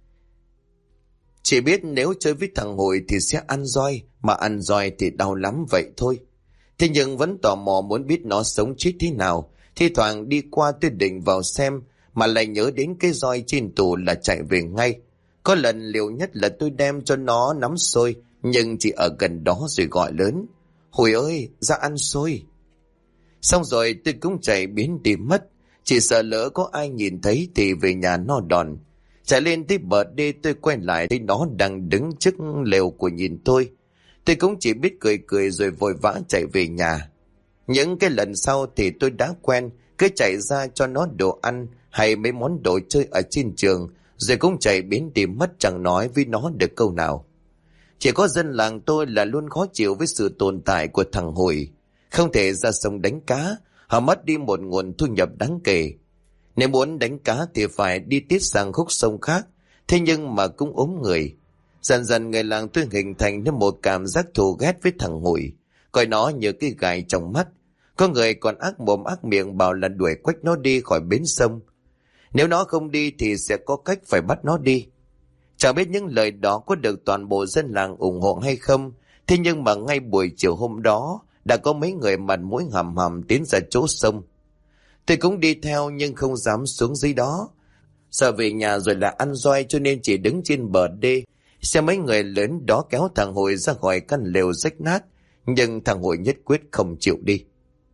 Chỉ biết nếu chơi với thằng Hồi thì sẽ ăn roi, mà ăn roi thì đau lắm vậy thôi. Thế nhưng vẫn tò mò muốn biết nó sống chết thế nào. Thi thoảng đi qua tôi định vào xem, mà lại nhớ đến cái roi trên tủ là chạy về ngay. Có lần liều nhất là tôi đem cho nó nắm xôi, nhưng chỉ ở gần đó rồi gọi lớn: Hồi ơi, ra ăn xôi! Xong rồi tôi cũng chạy biến đi mất. Chỉ sợ lỡ có ai nhìn thấy thì về nhà no đòn. Chạy lên tới bờ đê tôi quay lại thấy nó đang đứng trước lều của nhìn tôi. Tôi cũng chỉ biết cười cười rồi vội vã chạy về nhà. Những cái lần sau thì tôi đã quen, cứ chạy ra cho nó đồ ăn hay mấy món đồ chơi ở trên trường, rồi cũng chạy biến tìm mất, chẳng nói với nó được câu nào. Chỉ có dân làng tôi là luôn khó chịu với sự tồn tại của thằng Hồi. Không thể ra sông đánh cá, họ mất đi một nguồn thu nhập đáng kể. Nếu muốn đánh cá thì phải đi tít sang khúc sông khác, thế nhưng mà cũng ốm người. Dần dần người làng tôi hình thành nên một cảm giác thù ghét với thằng Hồi, coi nó như cái gài trong mắt. Có người còn ác mồm ác miệng bảo là đuổi quách nó đi khỏi bến sông. Nếu nó không đi thì sẽ có cách phải bắt nó đi. Chẳng biết những lời đó có được toàn bộ dân làng ủng hộ hay không, thế nhưng mà ngay buổi chiều hôm đó đã có mấy người mặt mũi hầm hầm tiến ra chỗ sông. Tôi cũng đi theo nhưng không dám xuống dưới đó, sợ về nhà rồi là ăn roi, cho nên chỉ đứng trên bờ đê xem mấy người lớn đó kéo thằng Hồi ra khỏi căn lều rách nát. Nhưng thằng Hồi nhất quyết không chịu đi.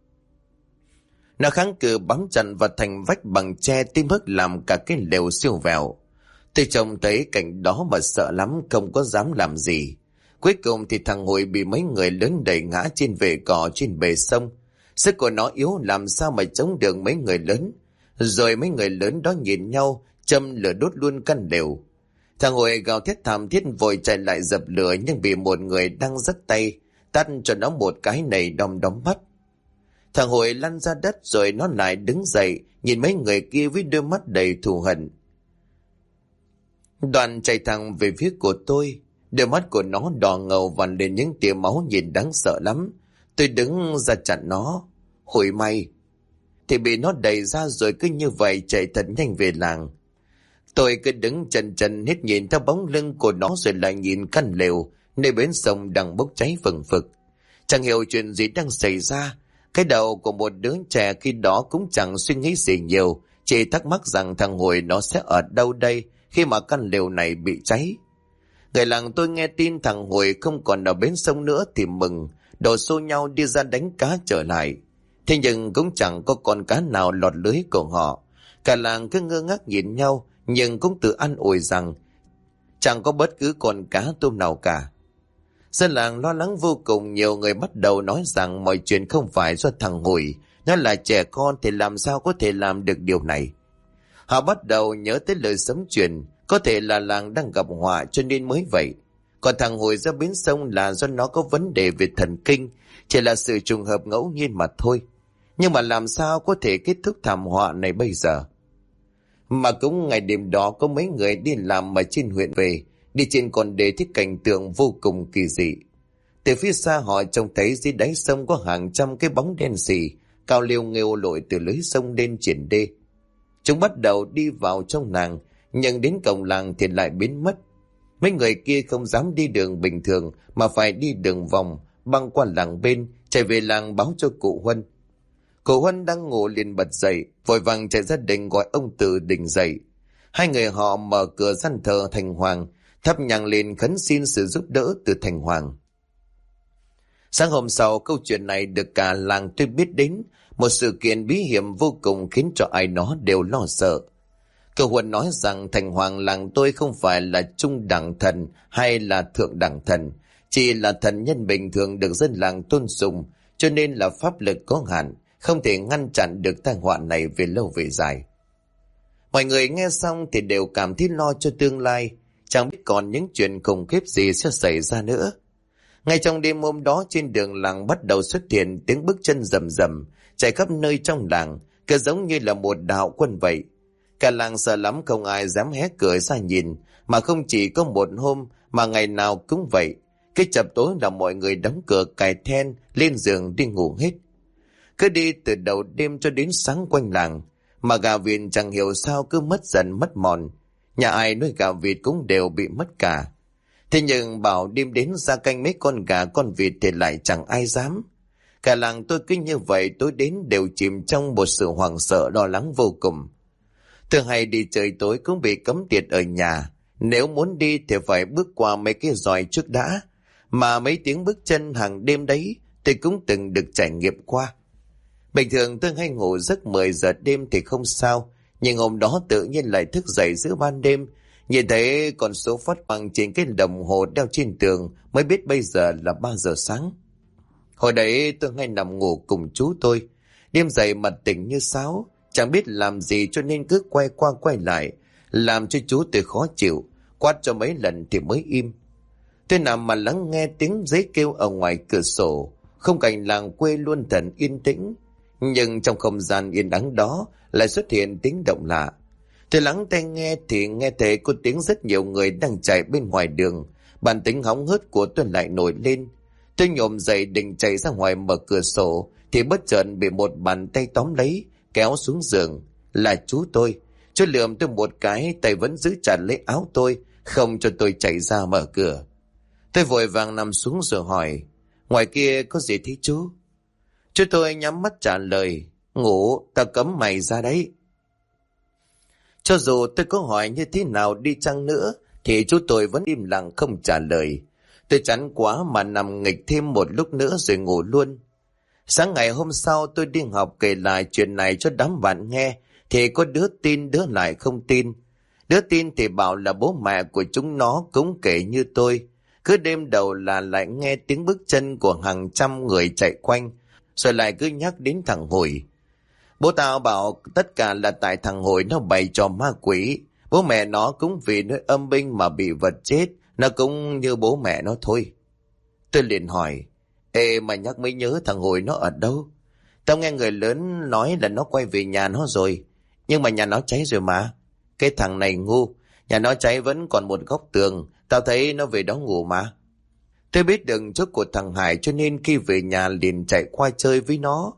Nó kháng cự bám chặt vào thành vách bằng tre tím hức làm cả cái lều siêu vẹo. Tôi trông thấy cảnh đó mà sợ lắm, không có dám làm gì. Cuối cùng thì thằng Hồi bị mấy người lớn đẩy ngã trên vệ cỏ trên bề sông. Sức của nó yếu làm sao mà chống được mấy người lớn. Rồi mấy người lớn đó nhìn nhau, châm lửa đốt luôn căn lều. Thằng Hồi gào thét thảm thiết vội chạy lại dập lửa, nhưng bị một người đang giắt tay tát cho nó một cái này đom đóm mắt. Thằng Hồi lăn ra đất rồi nó lại đứng dậy, nhìn mấy người kia với đôi mắt đầy thù hận. Đoàn chạy thẳng về phía của tôi. Đôi mắt của nó đỏ ngầu vằn lên những tia máu nhìn đáng sợ lắm. Tôi đứng ra chặn nó. Hủi mày! Thì bị nó đẩy ra rồi cứ như vậy chạy thật nhanh về làng. Tôi cứ đứng chần chần hết nhìn theo bóng lưng của nó rồi lại nhìn căn lều nơi bến sông đang bốc cháy phừng phực. Chẳng hiểu chuyện gì đang xảy ra. Cái đầu của một đứa trẻ khi đó cũng chẳng suy nghĩ gì nhiều, chỉ thắc mắc rằng thằng Hồi nó sẽ ở đâu đây khi mà căn lều này bị cháy. Người làng tôi nghe tin thằng Hồi không còn ở bến sông nữa thì mừng, đổ xô nhau đi ra đánh cá trở lại. Thế nhưng cũng chẳng có con cá nào lọt lưới của họ. Cả làng cứ ngơ ngác nhìn nhau, nhưng cũng tự an ủi rằng chẳng có bất cứ con cá tôm nào cả. Dân làng lo lắng vô cùng, nhiều người bắt đầu nói rằng mọi chuyện không phải do thằng Hồi, nó là trẻ con thì làm sao có thể làm được điều này. Họ bắt đầu nhớ tới lời sấm truyền, có thể là làng đang gặp họa cho nên mới vậy. Còn thằng Hồi ra bến sông là do nó có vấn đề về thần kinh, chỉ là sự trùng hợp ngẫu nhiên mà thôi. Nhưng mà làm sao có thể kết thúc thảm họa này bây giờ? Mà cũng ngày đêm đó có mấy người đi làm ở trên huyện về, đi trên con đê thấy cảnh tượng vô cùng kỳ dị. Từ phía xa họ trông thấy dưới đáy sông có hàng trăm cái bóng đen xì, cao liêu nghêu lội từ lưới sông lên triển đê. Chúng bắt đầu đi vào trong làng, nhưng đến cổng làng thì lại biến mất. Mấy người kia không dám đi đường bình thường mà phải đi đường vòng, băng qua làng bên, chạy về làng báo cho cụ Huân. Cụ Huân đang ngủ liền bật dậy, vội vàng chạy ra đình gọi ông Từ Đình dậy. Hai người họ mở cửa gian thờ Thành Hoàng, thắp nhang lên khấn xin sự giúp đỡ từ Thành Hoàng. Sáng hôm sau, câu chuyện này được cả làng tôi biết đến, một sự kiện bí hiểm vô cùng khiến cho ai đó đều lo sợ. Cụ Huân nói rằng Thành Hoàng làng tôi không phải là trung đẳng thần hay là thượng đẳng thần, chỉ là thần nhân bình thường được dân làng tôn sùng, cho nên là pháp lực có hạn, không thể ngăn chặn được tai họa này về lâu về dài. Mọi người nghe xong thì đều cảm thấy lo cho tương lai, chẳng biết còn những chuyện khủng khiếp gì sẽ xảy ra nữa. Ngay trong đêm hôm đó, trên đường làng bắt đầu xuất hiện tiếng bước chân rầm rầm chạy khắp nơi trong làng, cứ giống như là một đạo quân vậy. Cả làng sợ lắm, không ai dám hé cửa ra nhìn, mà không chỉ có một hôm mà ngày nào cũng vậy. Cái chập tối là mọi người đóng cửa cài then, lên giường đi ngủ hết. Cứ đi từ đầu đêm cho đến sáng quanh làng, mà gà vịt chẳng hiểu sao cứ mất dần mất mòn. Nhà ai nuôi gà vịt cũng đều bị mất cả. Thế nhưng bảo đêm đến ra canh mấy con gà con vịt thì lại chẳng ai dám. Cả làng tôi cứ như vậy, tối đến đều chìm trong một sự hoảng sợ lo lắng vô cùng. Thường hay đi chơi tối cũng bị cấm tiệt ở nhà, nếu muốn đi thì phải bước qua mấy cái roi trước đã. Mà mấy tiếng bước chân hàng đêm đấy tôi cũng từng được trải nghiệm qua. Bình thường tôi hay ngủ giấc 10 giờ đêm thì không sao, nhưng hôm đó tự nhiên lại thức dậy giữa ban đêm, nhìn thấy con số phát bằng trên cái đồng hồ đeo trên tường, mới biết bây giờ là 3 giờ sáng. Hồi đấy tôi hay nằm ngủ cùng chú tôi, đêm dậy mặt tỉnh như sáo, chẳng biết làm gì cho nên cứ quay qua quay lại, làm cho chú tôi khó chịu, quát cho mấy lần thì mới im. Tôi nằm mà lắng nghe tiếng giấy kêu ở ngoài cửa sổ, khung cảnh làng quê luôn thật yên tĩnh. Nhưng trong không gian yên ắng đó lại xuất hiện tiếng động lạ. Tôi lắng tai nghe thì nghe thấy có tiếng rất nhiều người đang chạy bên ngoài đường. Bản tính hóng hớt của tôi lại nổi lên. Tôi nhổm dậy định chạy ra ngoài mở cửa sổ thì bất chợt bị một bàn tay tóm lấy, kéo xuống giường. Là chú tôi. Chú lườm tôi một cái, tay vẫn giữ chặt lấy áo tôi, không cho tôi chạy ra mở cửa. Tôi vội vàng nằm xuống rồi hỏi, ngoài kia có gì thế chú? Chú tôi nhắm mắt trả lời, ngủ, tao cấm mày ra đấy. Cho dù tôi có hỏi như thế nào đi chăng nữa, thì chú tôi vẫn im lặng không trả lời. Tôi chán quá mà nằm nghịch thêm một lúc nữa rồi ngủ luôn. Sáng ngày hôm sau tôi đi học kể lại chuyện này cho đám bạn nghe, thì có đứa tin đứa lại không tin. Đứa tin thì bảo là bố mẹ của chúng nó cũng kể như tôi. Cứ đêm đầu là lại nghe tiếng bước chân của hàng trăm người chạy quanh, rồi lại cứ nhắc đến thằng Hồi. Bố tao bảo tất cả là tại thằng Hồi nó bày trò ma quỷ. Bố mẹ nó cũng vì nơi âm binh mà bị vật chết, nó cũng như bố mẹ nó thôi. Tôi liền hỏi, ê mà nhắc mới nhớ thằng Hồi nó ở đâu? Tao nghe người lớn nói là nó quay về nhà nó rồi. Nhưng mà nhà nó cháy rồi mà. Cái thằng này ngu, nhà nó cháy vẫn còn một góc tường, tao thấy nó về đó ngủ mà. Tôi biết đường trước của thằng Hải cho nên khi về nhà liền chạy qua chơi với nó.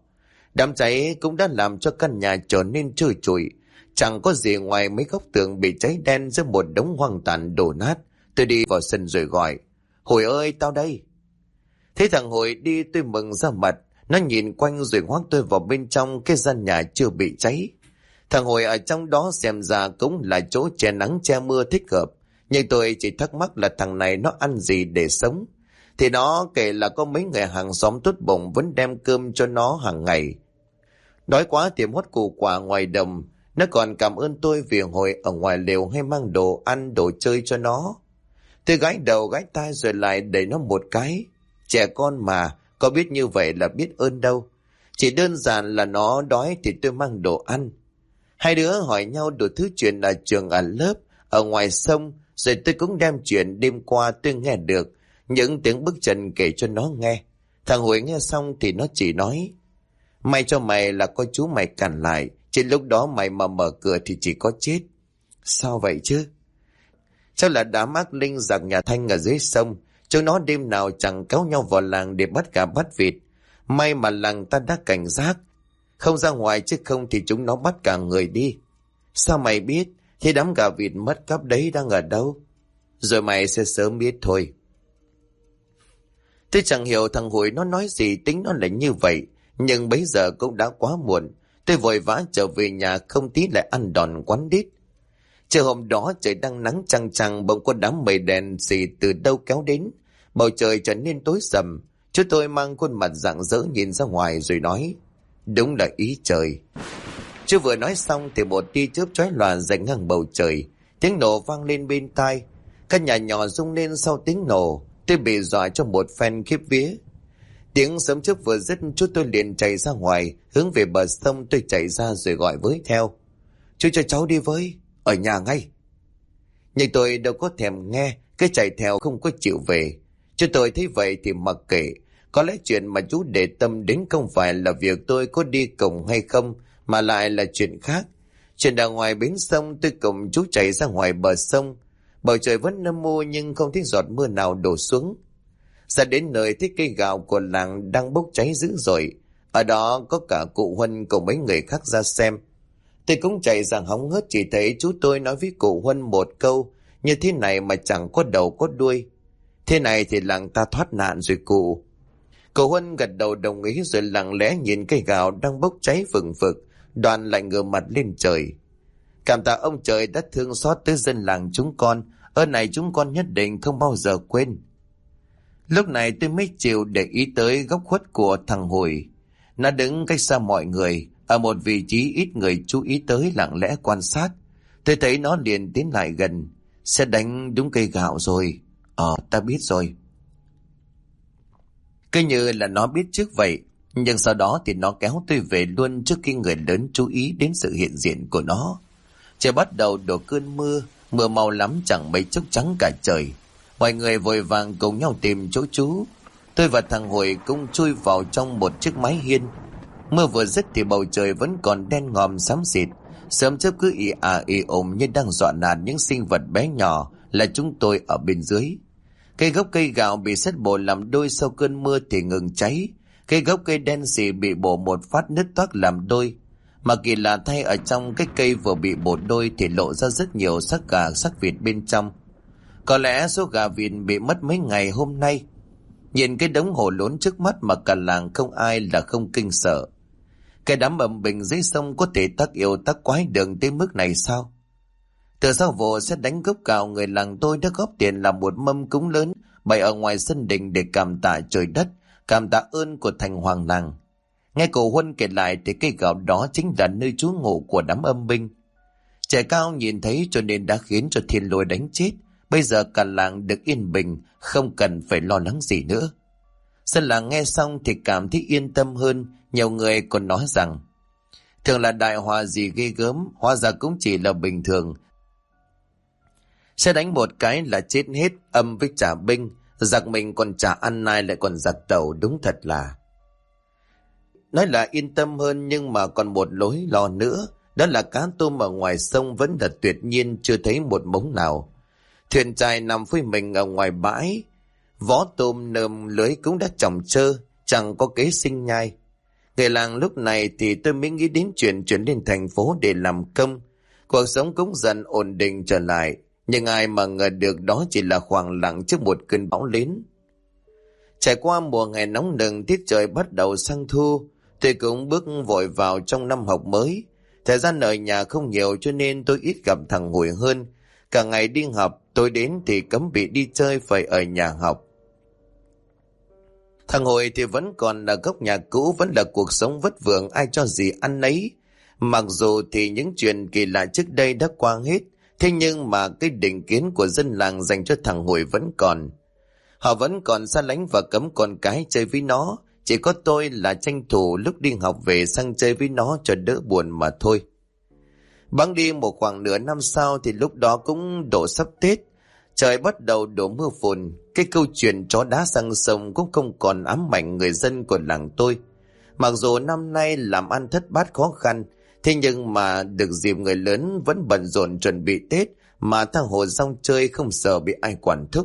Đám cháy cũng đã làm cho căn nhà trở nên trơ trụi. Chẳng có gì ngoài mấy góc tường bị cháy đen giữa một đống hoang tàn đổ nát. Tôi đi vào sân rồi gọi: Hồi ơi, tao đây. Thấy thằng Hồi đi tôi mừng ra mặt. Nó nhìn quanh rồi ngoắc tôi vào bên trong cái gian nhà chưa bị cháy. Thằng Hồi ở trong đó xem ra cũng là chỗ che nắng che mưa thích hợp. Nhưng tôi chỉ thắc mắc là thằng này nó ăn gì để sống. Thì nó kể là có mấy người hàng xóm tốt bụng vẫn đem cơm cho nó hàng ngày. Đói quá thì hót củ quả ngoài đồng. Nó còn cảm ơn tôi vì hồi ở ngoài lều hay mang đồ ăn đồ chơi cho nó. Tôi gãi đầu gãi tai rồi lại đẩy nó một cái. Trẻ con mà, có biết như vậy là biết ơn đâu. Chỉ đơn giản là nó đói thì tôi mang đồ ăn. Hai đứa hỏi nhau đủ thứ chuyện ở trường, ở lớp, ở ngoài sông. Rồi tôi cũng đem chuyện đêm qua tôi nghe được, những tiếng bước chân kể cho nó nghe. Thằng Hồi nghe xong thì nó chỉ nói: May cho mày là có chú mày cản lại, chứ lúc đó mày mà mở cửa thì chỉ có chết. Sao vậy chứ? Chắc là đám ác linh giặc nhà Thanh ở dưới sông. Chúng nó đêm nào chẳng kéo nhau vào làng để bắt gà bắt vịt. May mà làng ta đã cảnh giác, không ra ngoài, chứ không thì chúng nó bắt cả người đi. Sao mày biết? Thế đám gà vịt mất cắp đấy đang ở đâu? Rồi mày sẽ sớm biết thôi. Tôi chẳng hiểu thằng Hồi nó nói gì tính nó lại như vậy. Nhưng bấy giờ cũng đã quá muộn. Tôi vội vã trở về nhà, không tí lại ăn đòn quán đít. Chiều hôm đó trời đang nắng chang chang, bỗng có đám mây đen xì từ đâu kéo đến. Bầu trời trở nên tối sầm. Chú tôi mang khuôn mặt rạng rỡ nhìn ra ngoài rồi nói: Đúng là ý trời. Chú vừa nói xong thì một tia chớp chói lòa rạch ngang bầu trời. Tiếng nổ vang lên bên tai. Căn nhà nhỏ rung lên sau tiếng nổ. Tôi bị dọa cho một phen khiếp vía. Tiếng sấm chớp vừa dứt, chú tôi liền chạy ra ngoài, hướng về bờ sông. Tôi chạy ra rồi gọi với theo: Chú cho cháu đi với, ở nhà ngay. Nhưng tôi đâu có thèm nghe, cứ chạy theo không có chịu về. Chú tôi thấy vậy thì mặc kệ. Có lẽ chuyện mà chú để tâm đến không phải là việc tôi có đi cùng hay không, mà lại là chuyện khác. Chuyện đằng ngoài bến sông, tôi cùng chú chạy ra ngoài bờ sông. Bầu trời vẫn âm u nhưng không thấy giọt mưa nào đổ xuống. Ra đến nơi thấy cây gạo của làng đang bốc cháy dữ dội. Ở đó có cả cụ Huân cùng mấy người khác ra xem. Tôi cũng chạy ra hóng hớt, chỉ thấy chú tôi nói với cụ Huân một câu: Như thế này mà chẳng có đầu có đuôi. Thế này thì làng ta thoát nạn rồi cụ. Cụ Huân gật đầu đồng ý rồi lặng lẽ nhìn cây gạo đang bốc cháy vừng vực. Đoàn lại ngửa mặt lên trời: Cảm tạ ông trời đã thương xót tới dân làng chúng con. Ơn này chúng con nhất định không bao giờ quên. Lúc này tôi mới chịu để ý tới góc khuất của thằng Hồi. Nó đứng cách xa mọi người, ở một vị trí ít người chú ý tới, lặng lẽ quan sát. Tôi thấy nó liền tiến lại gần. Sẽ đánh đúng cây gạo rồi. Ta biết rồi. Cứ như là nó biết trước vậy. Nhưng sau đó thì nó kéo tôi về luôn trước khi người lớn chú ý đến sự hiện diện của nó. Trời bắt đầu đổ cơn mưa. Mưa mau lắm, chẳng mấy chốc trắng cả trời. Mọi người vội vàng cùng nhau tìm chỗ trú. Tôi và thằng Hồi cũng chui vào trong một chiếc mái hiên. Mưa vừa dứt thì bầu trời vẫn còn đen ngòm xám xịt. Sớm chớp cứ ì ì ồm như đang dọa nạt những sinh vật bé nhỏ là chúng tôi ở bên dưới. Cây gốc cây gạo bị sét bổ làm đôi sau cơn mưa thì ngừng cháy. Cây gốc cây đen xì bị bổ một phát nứt toác làm đôi. Mà kỳ lạ thay, ở trong cái cây vừa bị bổ đôi thì lộ ra rất nhiều xác gà xác vịt bên trong. Có lẽ số gà vịt bị mất mấy ngày hôm nay. Nhìn cái đống hổ lốn trước mắt mà cả làng không ai là không kinh sợ. Cái đám bầm bình dưới sông có thể tác yêu tác quái đường tới mức này sao? Từ sau vụ sẽ đánh gốc gạo, người làng tôi đã góp tiền làm một mâm cúng lớn bày ở ngoài sân đình để cảm tạ trời đất, cảm tạ ơn của thành hoàng làng. Nghe cụ Huân kể lại thì cây gạo đó chính là nơi trú ngụ của đám âm binh. Trẻ cao nhìn thấy cho nên đã khiến cho thiên lôi đánh chết. Bây giờ cả làng được yên bình, không cần phải lo lắng gì nữa. Dân làng nghe xong thì cảm thấy yên tâm hơn. Nhiều người còn nói rằng thường là đại họa gì ghê gớm, hóa ra cũng chỉ là bình thường. Sẽ đánh một cái là chết hết, âm với trả binh, giặc mình còn chả ăn nay lại còn giặc tàu, đúng thật là. Nói là yên tâm hơn nhưng mà còn một lối lo nữa, đó là cá tôm ở ngoài sông vẫn là tuyệt nhiên chưa thấy một mống nào. Thuyền chài nằm phơi mình ở ngoài bãi, vó tôm nơm lưới cũng đã trồng trơ, chẳng có kế sinh nhai. Người làng lúc này thì tôi mới nghĩ đến chuyện chuyển lên thành phố để làm công. Cuộc sống cũng dần ổn định trở lại. Nhưng ai mà ngờ được đó chỉ là khoảng lặng trước một cơn bão lớn. Trải qua mùa ngày nóng nực, tiết trời bắt đầu sang thu. Tôi cũng bước vội vào trong năm học mới. Thời gian ở nhà không nhiều cho nên tôi ít gặp thằng Hùi hơn. Cả ngày đi học, tôi đến thì cấm bị đi chơi, phải ở nhà học. Thằng Hùi thì vẫn còn là góc nhà cũ, vẫn là cuộc sống vất vưởng, ai cho gì ăn nấy. Mặc dù thì những chuyện kỳ lạ trước đây đã qua hết, thế nhưng mà cái định kiến của dân làng dành cho thằng Hùi vẫn còn. Họ vẫn còn xa lánh và cấm con cái chơi với nó. Chỉ có tôi là tranh thủ lúc đi học về sang chơi với nó cho đỡ buồn mà thôi. Bẵng đi một khoảng nửa năm sau thì lúc đó cũng đổ sắp Tết. Trời bắt đầu đổ mưa phùn. Cái câu chuyện chó đá sang sông cũng không còn ám ảnh người dân của làng tôi. Mặc dù năm nay làm ăn thất bát khó khăn, thế nhưng mà được dịp người lớn vẫn bận rộn chuẩn bị Tết mà thằng Hồ rong chơi không sợ bị ai quản thúc.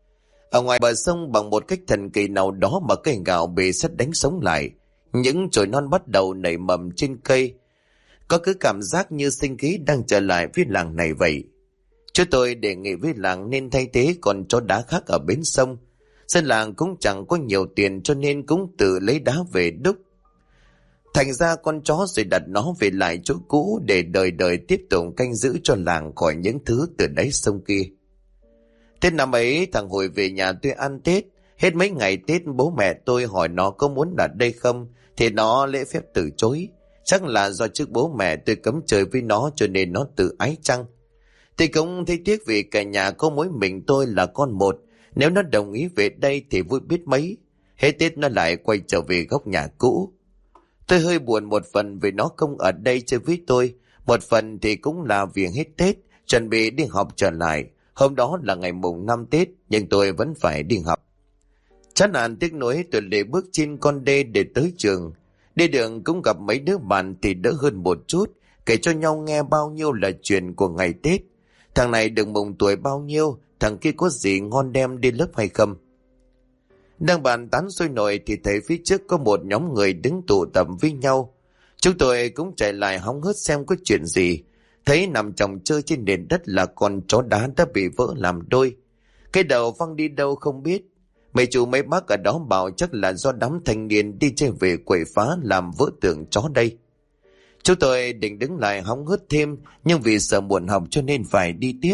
Ở ngoài bờ sông bằng một cách thần kỳ nào đó mà cây gạo bị sét đánh sống lại. Những chồi non bắt đầu nảy mầm trên cây. Có cứ cảm giác như sinh khí đang trở lại với làng này vậy. Chú tôi đề nghị với làng nên thay thế con chó đá khác ở bến sông. Dân làng cũng chẳng có nhiều tiền cho nên cũng tự lấy đá về đúc. Thành ra con chó rồi đặt nó về lại chỗ cũ để đời đời tiếp tục canh giữ cho làng khỏi những thứ từ đáy sông kia. Tết năm ấy thằng Hồi về nhà tôi ăn Tết. Hết mấy ngày Tết bố mẹ tôi hỏi nó có muốn ở đây không thì nó lễ phép từ chối. Chắc là do trước bố mẹ tôi cấm chơi với nó cho nên nó tự ái chăng. Tôi cũng thấy tiếc vì cả nhà có mỗi mình tôi là con một. Nếu nó đồng ý về đây thì vui biết mấy. Hết Tết nó lại quay trở về góc nhà cũ. Tôi hơi buồn một phần vì nó không ở đây chơi với tôi. Một phần thì cũng là vì hết Tết, chuẩn bị đi học trở lại. Hôm đó là ngày mùng 5 Tết, nhưng tôi vẫn phải đi học. Chán nản tiếc nuối tôi lê bước trên con đê để tới trường. Đi đường cũng gặp mấy đứa bạn thì đỡ hơn một chút, kể cho nhau nghe bao nhiêu là chuyện của ngày Tết. Thằng này được mùng tuổi bao nhiêu, thằng kia có gì ngon đem đi lớp hay không. Đang bàn tán sôi nổi thì thấy phía trước có một nhóm người đứng tụ tập với nhau. Chúng tôi cũng chạy lại hóng hớt xem có chuyện gì. Thấy nằm chồng chơi trên nền đất là con chó đá đã bị vỡ làm đôi. Cái đầu văng đi đâu không biết. Mấy chú mấy bác ở đó bảo chắc là do đám thanh niên đi chơi về quậy phá làm vỡ tượng chó đây. Chúng tôi định đứng lại hóng hớt thêm, nhưng vì sợ muộn học cho nên phải đi tiếp.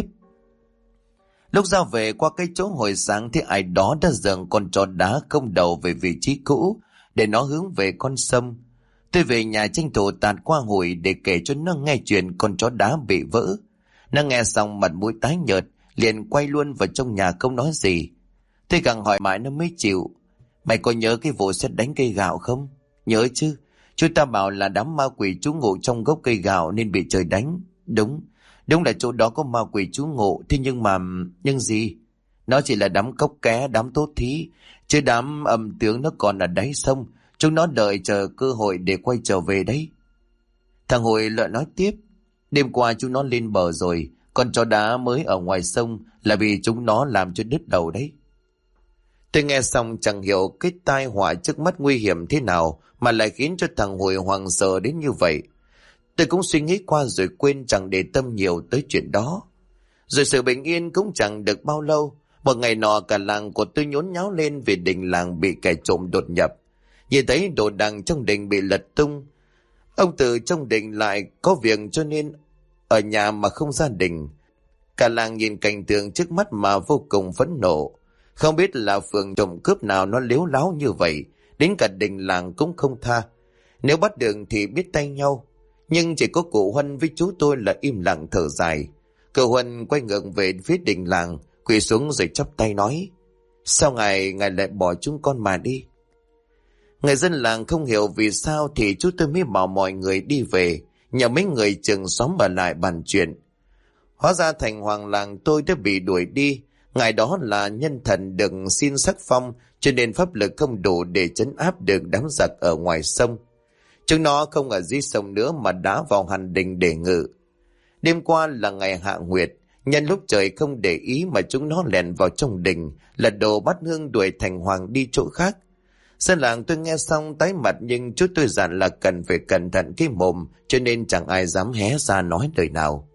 Lúc ra về qua cái chỗ hồi sáng thì ai đó đã dâng con chó đá không đầu về vị trí cũ để nó hướng về con sông. Tôi về nhà tranh thủ tạt qua Hùi để kể cho nó nghe chuyện con chó đá bị vỡ. Nó nghe xong mặt mũi tái nhợt, liền quay luôn vào trong nhà không nói gì. Tôi càng hỏi mãi nó mới chịu. Mày có nhớ cái vụ sét đánh cây gạo không? Nhớ chứ. Chú ta bảo là đám ma quỷ trú ngụ trong gốc cây gạo nên bị trời đánh. Đúng là chỗ đó có ma quỷ trú ngụ. Thế nhưng gì? Nó chỉ là đám cóc ké, đám tốt thí. Chứ đám âm tướng nó còn ở đáy sông. Chúng nó đợi chờ cơ hội để quay trở về đấy. Thằng Hồi lại nói tiếp. Đêm qua chúng nó lên bờ rồi. Con chó đá mới ở ngoài sông là vì chúng nó làm cho đứt đầu đấy. Tôi nghe xong chẳng hiểu cái tai họa trước mắt nguy hiểm thế nào mà lại khiến cho thằng Hồi hoang sợ đến như vậy. Tôi cũng suy nghĩ qua rồi quên chẳng để tâm nhiều tới chuyện đó. Rồi sự bình yên cũng chẳng được bao lâu. Một ngày nọ cả làng của tôi nhốn nháo lên vì đình làng bị kẻ trộm đột nhập. Nhìn thấy đồ đạc trong đình bị lật tung. Ông Từ trong đình lại có việc cho nên ở nhà mà không ra đình. Cả làng nhìn cảnh tượng trước mắt mà vô cùng phẫn nộ. Không biết là phường trộm cướp nào nó lếu láo như vậy, đến cả đình làng cũng không tha. Nếu bắt được thì biết tay nhau. Nhưng chỉ có cụ Huân với chú tôi là im lặng thở dài. Cụ Huân quay ngược về phía đình làng, quỳ xuống rồi chắp tay nói: Sao ngài lại bỏ chúng con mà đi? Người dân làng không hiểu vì sao thì chú tôi mới bảo mọi người đi về, nhờ mấy người trường xóm ở lại bàn chuyện. Hóa ra thành hoàng làng tôi đã bị đuổi đi. Ngài đó là nhân thần được xin sắc phong, cho nên pháp lực không đủ để trấn áp được đám giặc ở ngoài sông. Chúng nó không ở dưới sông nữa mà đã vào hàn đình để ngự. Đêm qua là ngày hạ nguyệt, nhân lúc trời không để ý mà chúng nó lèn vào trong đình, lật đổ bát hương đuổi thành hoàng đi chỗ khác. Dân làng tôi nghe xong tái mặt, nhưng chú tôi dặn là cần phải cẩn thận cái mồm, cho nên chẳng ai dám hé ra nói lời nào.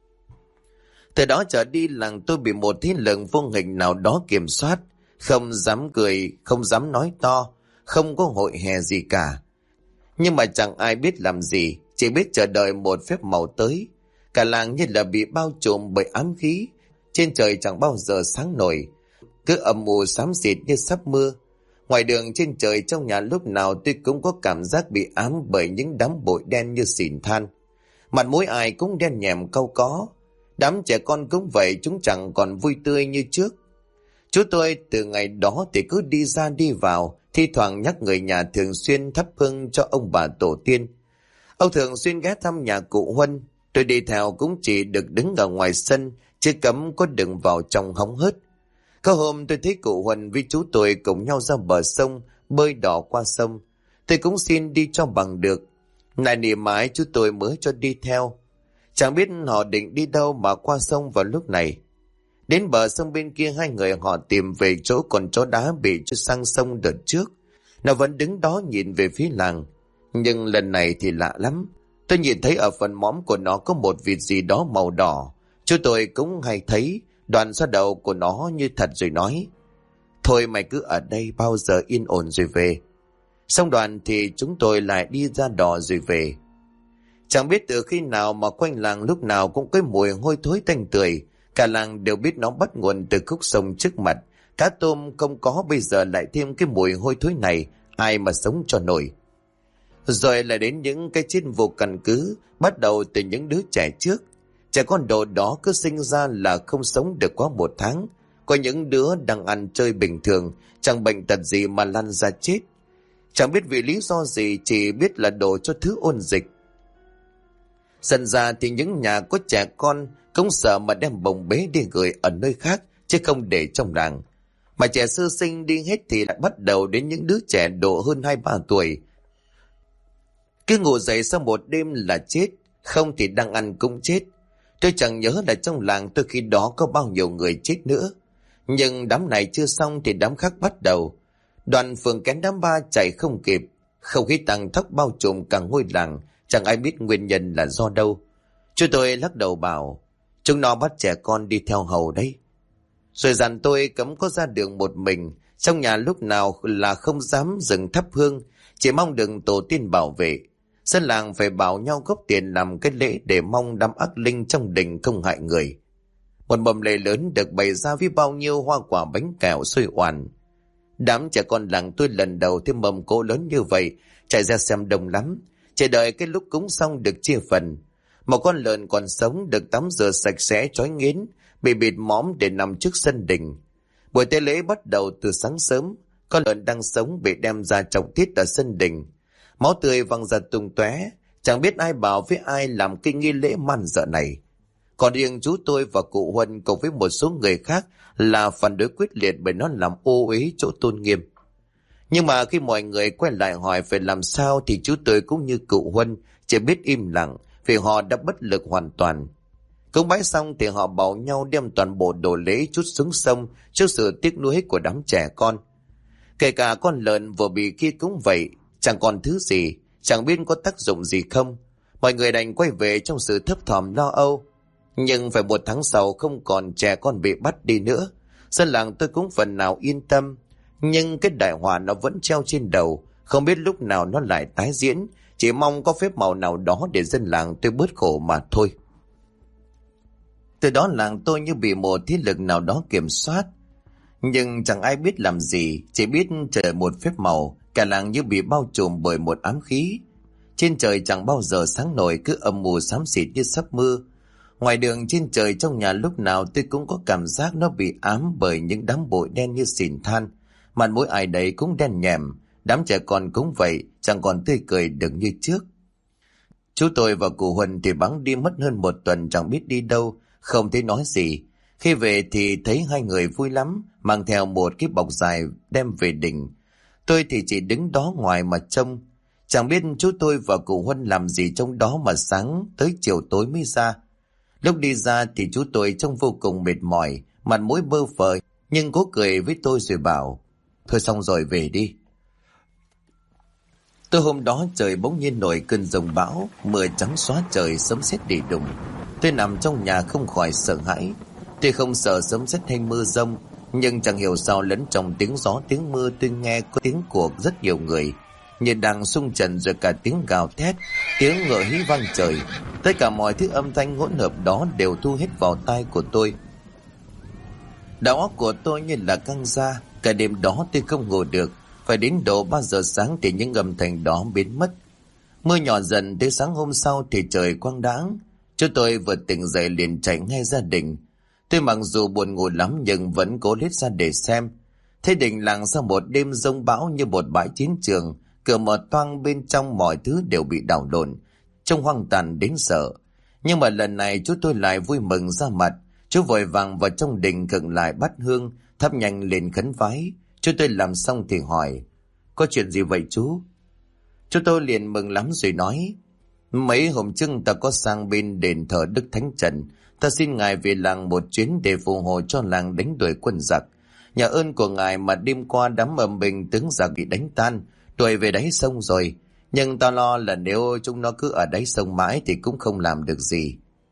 Từ đó trở đi, làng tôi bị một thế lực vô hình nào đó kiểm soát, không dám cười, không dám nói to, không có hội hè gì cả. Nhưng mà chẳng ai biết làm gì, chỉ biết chờ đợi một phép màu tới. Cả làng như là bị bao trùm bởi ám khí, trên trời chẳng bao giờ sáng nổi, cứ âm u xám xịt như sắp mưa. Ngoài đường, trên trời, trong nhà, lúc nào tôi cũng có cảm giác bị ám bởi những đám bụi đen như xỉn than. Mặt mũi ai cũng đen nhèm cau có. Đám trẻ con cũng vậy, chúng chẳng còn vui tươi như trước. Chú tôi từ ngày đó thì cứ đi ra đi vào, thi thoảng nhắc người nhà thường xuyên thắp hương cho ông bà tổ tiên. Ông thường xuyên ghé thăm nhà cụ Huân. Tôi đi theo cũng chỉ được đứng ở ngoài sân, chứ cấm có đừng vào trong hóng hớt. Có hôm tôi thấy cụ Huân với chú tôi cùng nhau ra bờ sông, bơi đò qua sông. Tôi cũng xin đi cho bằng được. Này nỉ mãi chú tôi mới cho đi theo. Chẳng biết họ định đi đâu mà qua sông vào lúc này. Đến bờ sông bên kia, hai người họ tìm về chỗ con chó đá bị cho sang sông đợt trước. Nó vẫn đứng đó nhìn về phía làng. Nhưng lần này thì lạ lắm. Tôi nhìn thấy ở phần móm của nó có một vịt gì đó màu đỏ. Chú tôi cũng hay thấy. Đoàn xoa đầu của nó như thật rồi nói: thôi mày cứ ở đây, bao giờ yên ổn rồi về. Xong đoàn thì chúng tôi lại đi ra đò rồi về. Chẳng biết từ khi nào mà quanh làng lúc nào cũng có mùi hôi thối tanh tưởi. Cả làng đều biết nó bắt nguồn từ khúc sông trước mặt. Cá tôm không có, bây giờ lại thêm cái mùi hôi thối này, ai mà sống cho nổi. Rồi lại đến những cái chết vô căn cứ, bắt đầu từ những đứa trẻ trước. Trẻ con đồ đó cứ sinh ra là không sống được quá 1 tháng. Có những đứa đang ăn chơi bình thường, chẳng bệnh tật gì mà lăn ra chết. Chẳng biết vì lý do gì, chỉ biết là đổ cho thứ ôn dịch. Dần ra thì những nhà có trẻ con cũng sợ mà đem bồng bế đi gửi ở nơi khác, chứ không để trong làng. Mà trẻ sơ sinh đi hết thì lại bắt đầu đến những đứa trẻ độ hơn 2-3 tuổi. Cứ ngủ dậy sau một đêm là chết, không thì đang ăn cũng chết. Tôi chẳng nhớ là trong làng tôi khi đó có bao nhiêu người chết nữa. Nhưng đám này chưa xong thì đám khác bắt đầu. Đoàn phường kén đám ba chạy không kịp. Không khí tang thóc bao trùm cả ngôi làng, chẳng ai biết nguyên nhân là do đâu. Chú tôi lắc đầu bảo: chúng nó bắt trẻ con đi theo hầu đấy. Rồi dặn tôi cấm có ra đường một mình. Trong nhà lúc nào là không dám dừng thắp hương, chỉ mong đừng tổ tiên bảo vệ. Dân làng phải bảo nhau góp tiền làm cái lễ để mong đám ác linh trong đình không hại người. Một mầm lễ lớn được bày ra với bao nhiêu hoa quả bánh kẹo xôi oàn. Đám trẻ con làng tôi lần đầu thấy mầm cỗ lớn như vậy, chạy ra xem đông lắm, chờ đợi cái lúc cúng xong được chia phần. Một con lợn còn sống được tắm rửa sạch sẽ chói nghiến, bị bịt mõm để nằm trước sân đình. Buổi tế lễ bắt đầu từ sáng sớm. Con lợn đang sống bị đem ra trọng tiết ở sân đình. Máu tươi văng ra tung tóe, chẳng biết ai bảo với ai làm cái nghi lễ man dợ này. Còn riêng chú tôi và cụ Huân cùng với một số người khác là phản đối quyết liệt, bởi nó làm ô uế chỗ tôn nghiêm. Nhưng mà khi mọi người quay lại hỏi phải làm sao thì chú tôi cũng như cụ Huân chỉ biết im lặng, vì họ đã bất lực hoàn toàn. Cúng bái xong thì họ bảo nhau đem toàn bộ đồ lễ trút xuống sông trước sự tiếc nuối của đám trẻ con. Kể cả con lợn vừa bị kia cũng vậy, chẳng còn thứ gì, chẳng biết có tác dụng gì không. Mọi người đành quay về trong sự thấp thỏm lo âu. Nhưng phải 1 tháng sau không còn trẻ con bị bắt đi nữa. Dân làng tôi cũng phần nào yên tâm. Nhưng cái đại họa nó vẫn treo trên đầu, không biết lúc nào nó lại tái diễn. Chỉ mong có phép màu nào đó để dân làng tôi bớt khổ mà thôi. Từ đó làng tôi như bị một thế lực nào đó kiểm soát. Nhưng chẳng ai biết làm gì, chỉ biết chờ một phép màu. Cả làng như bị bao trùm bởi một ám khí. Trên trời chẳng bao giờ sáng nổi, cứ âm mù xám xịt như sắp mưa. Ngoài đường, trên trời, trong nhà, lúc nào tôi cũng có cảm giác nó bị ám bởi những đám bụi đen như xỉn than. Mặt mũi ai đấy cũng đen nhèm. Đám trẻ con cũng vậy, chẳng còn tươi cười được như trước. Chú tôi và cụ Huân thì bẵng đi mất hơn 1 tuần, chẳng biết đi đâu, không thấy nói gì. Khi về thì thấy hai người vui lắm, mang theo một cái bọc dài đem về đình. Tôi thì chỉ đứng đó ngoài mà trông. Chẳng biết chú tôi và cụ Huân làm gì trong đó mà sáng tới chiều tối mới ra. Lúc đi ra thì chú tôi trông vô cùng mệt mỏi, mặt mũi bơ phờ, nhưng cố cười với tôi rồi bảo: thôi xong rồi về đi. Tôi hôm đó trời bỗng nhiên nổi cơn giông bão, mưa trắng xóa trời, sấm sét đi đùng. Tôi nằm trong nhà không khỏi sợ hãi. Tôi không sợ sấm sét hay mưa giông, nhưng chẳng hiểu sao lẫn trong tiếng gió tiếng mưa tôi nghe có tiếng của rất nhiều người, như đang xung trận, rồi cả tiếng gào thét, tiếng ngựa hí vang trời. Tất cả mọi thứ âm thanh hỗn hợp đó đều thu hết vào tai của tôi. Đầu óc của tôi như là căng ra. Cả đêm đó tôi không ngủ được. Phải đến độ 3 giờ sáng thì những âm thanh đó biến mất. Mưa nhỏ dần, tới sáng hôm sau thì trời quang đãng. Chúng tôi vừa tỉnh dậy liền chạy ngay gia đình. Tôi mặc dù buồn ngủ lắm nhưng vẫn cố lết ra để xem. Thấy đình làng sau một đêm giông bão như một bãi chiến trường, cửa mở toang, bên trong mọi thứ đều bị đảo lộn, trông hoang tàn đến sợ. Nhưng mà lần này chú tôi lại vui mừng ra mặt. Chú vội vàng vào trong đình khựng lại bát hương, thắp nhanh lên khấn vái. Chú tôi làm xong thì hỏi: có chuyện gì vậy chú? Chú tôi liền mừng lắm rồi nói: mấy hôm trước ta có sang bên đền thờ Đức Thánh Trần. Ta xin ngài về làng một chuyến để phù hộ cho làng đánh đuổi quân giặc. Nhờ ơn của ngài mà đêm qua đám âm binh tướng giặc bị đánh tan, đuổi về đáy sông rồi. Nhưng ta lo là nếu chúng nó cứ ở đáy sông mãi thì cũng không làm được gì.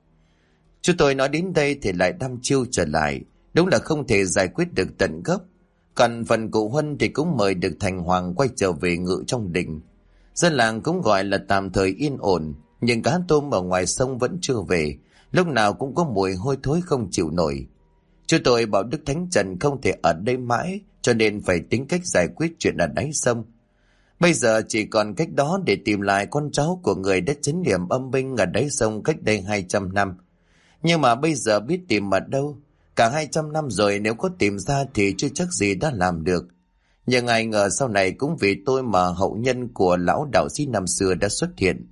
Chú tôi nói đến đây thì lại đăm chiêu trở lại. Đúng là không thể giải quyết được tận gốc. Còn phần cụ Huân thì cũng mời được Thành Hoàng quay trở về ngự trong đình. Dân làng cũng gọi là tạm thời yên ổn, nhưng cá tôm ở ngoài sông vẫn chưa về, lúc nào cũng có mùi hôi thối không chịu nổi. Chú tôi bảo Đức Thánh Trần không thể ở đây mãi, cho nên phải tính cách giải quyết chuyện ở đáy sông. Bây giờ chỉ còn cách đó để tìm lại con cháu của người đã trấn yểm âm binh ở đáy sông cách đây 200 năm. Nhưng mà bây giờ biết tìm ở đâu? Cả 200 năm rồi, nếu có tìm ra thì chưa chắc gì đã làm được. Nhưng ai ngờ sau này cũng vì tôi mà hậu nhân của lão đạo sĩ năm xưa đã xuất hiện.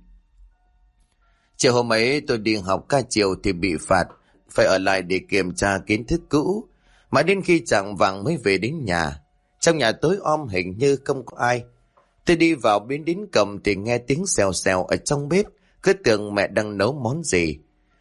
Chiều hôm ấy tôi đi học ca chiều thì bị phạt, phải ở lại để kiểm tra kiến thức cũ. Mãi đến khi chạng vạng mới về đến nhà. Trong nhà tối om hình như không có ai. Tôi đi vào bên đến cầm thì nghe tiếng xèo xèo ở trong bếp, cứ tưởng mẹ đang nấu món gì.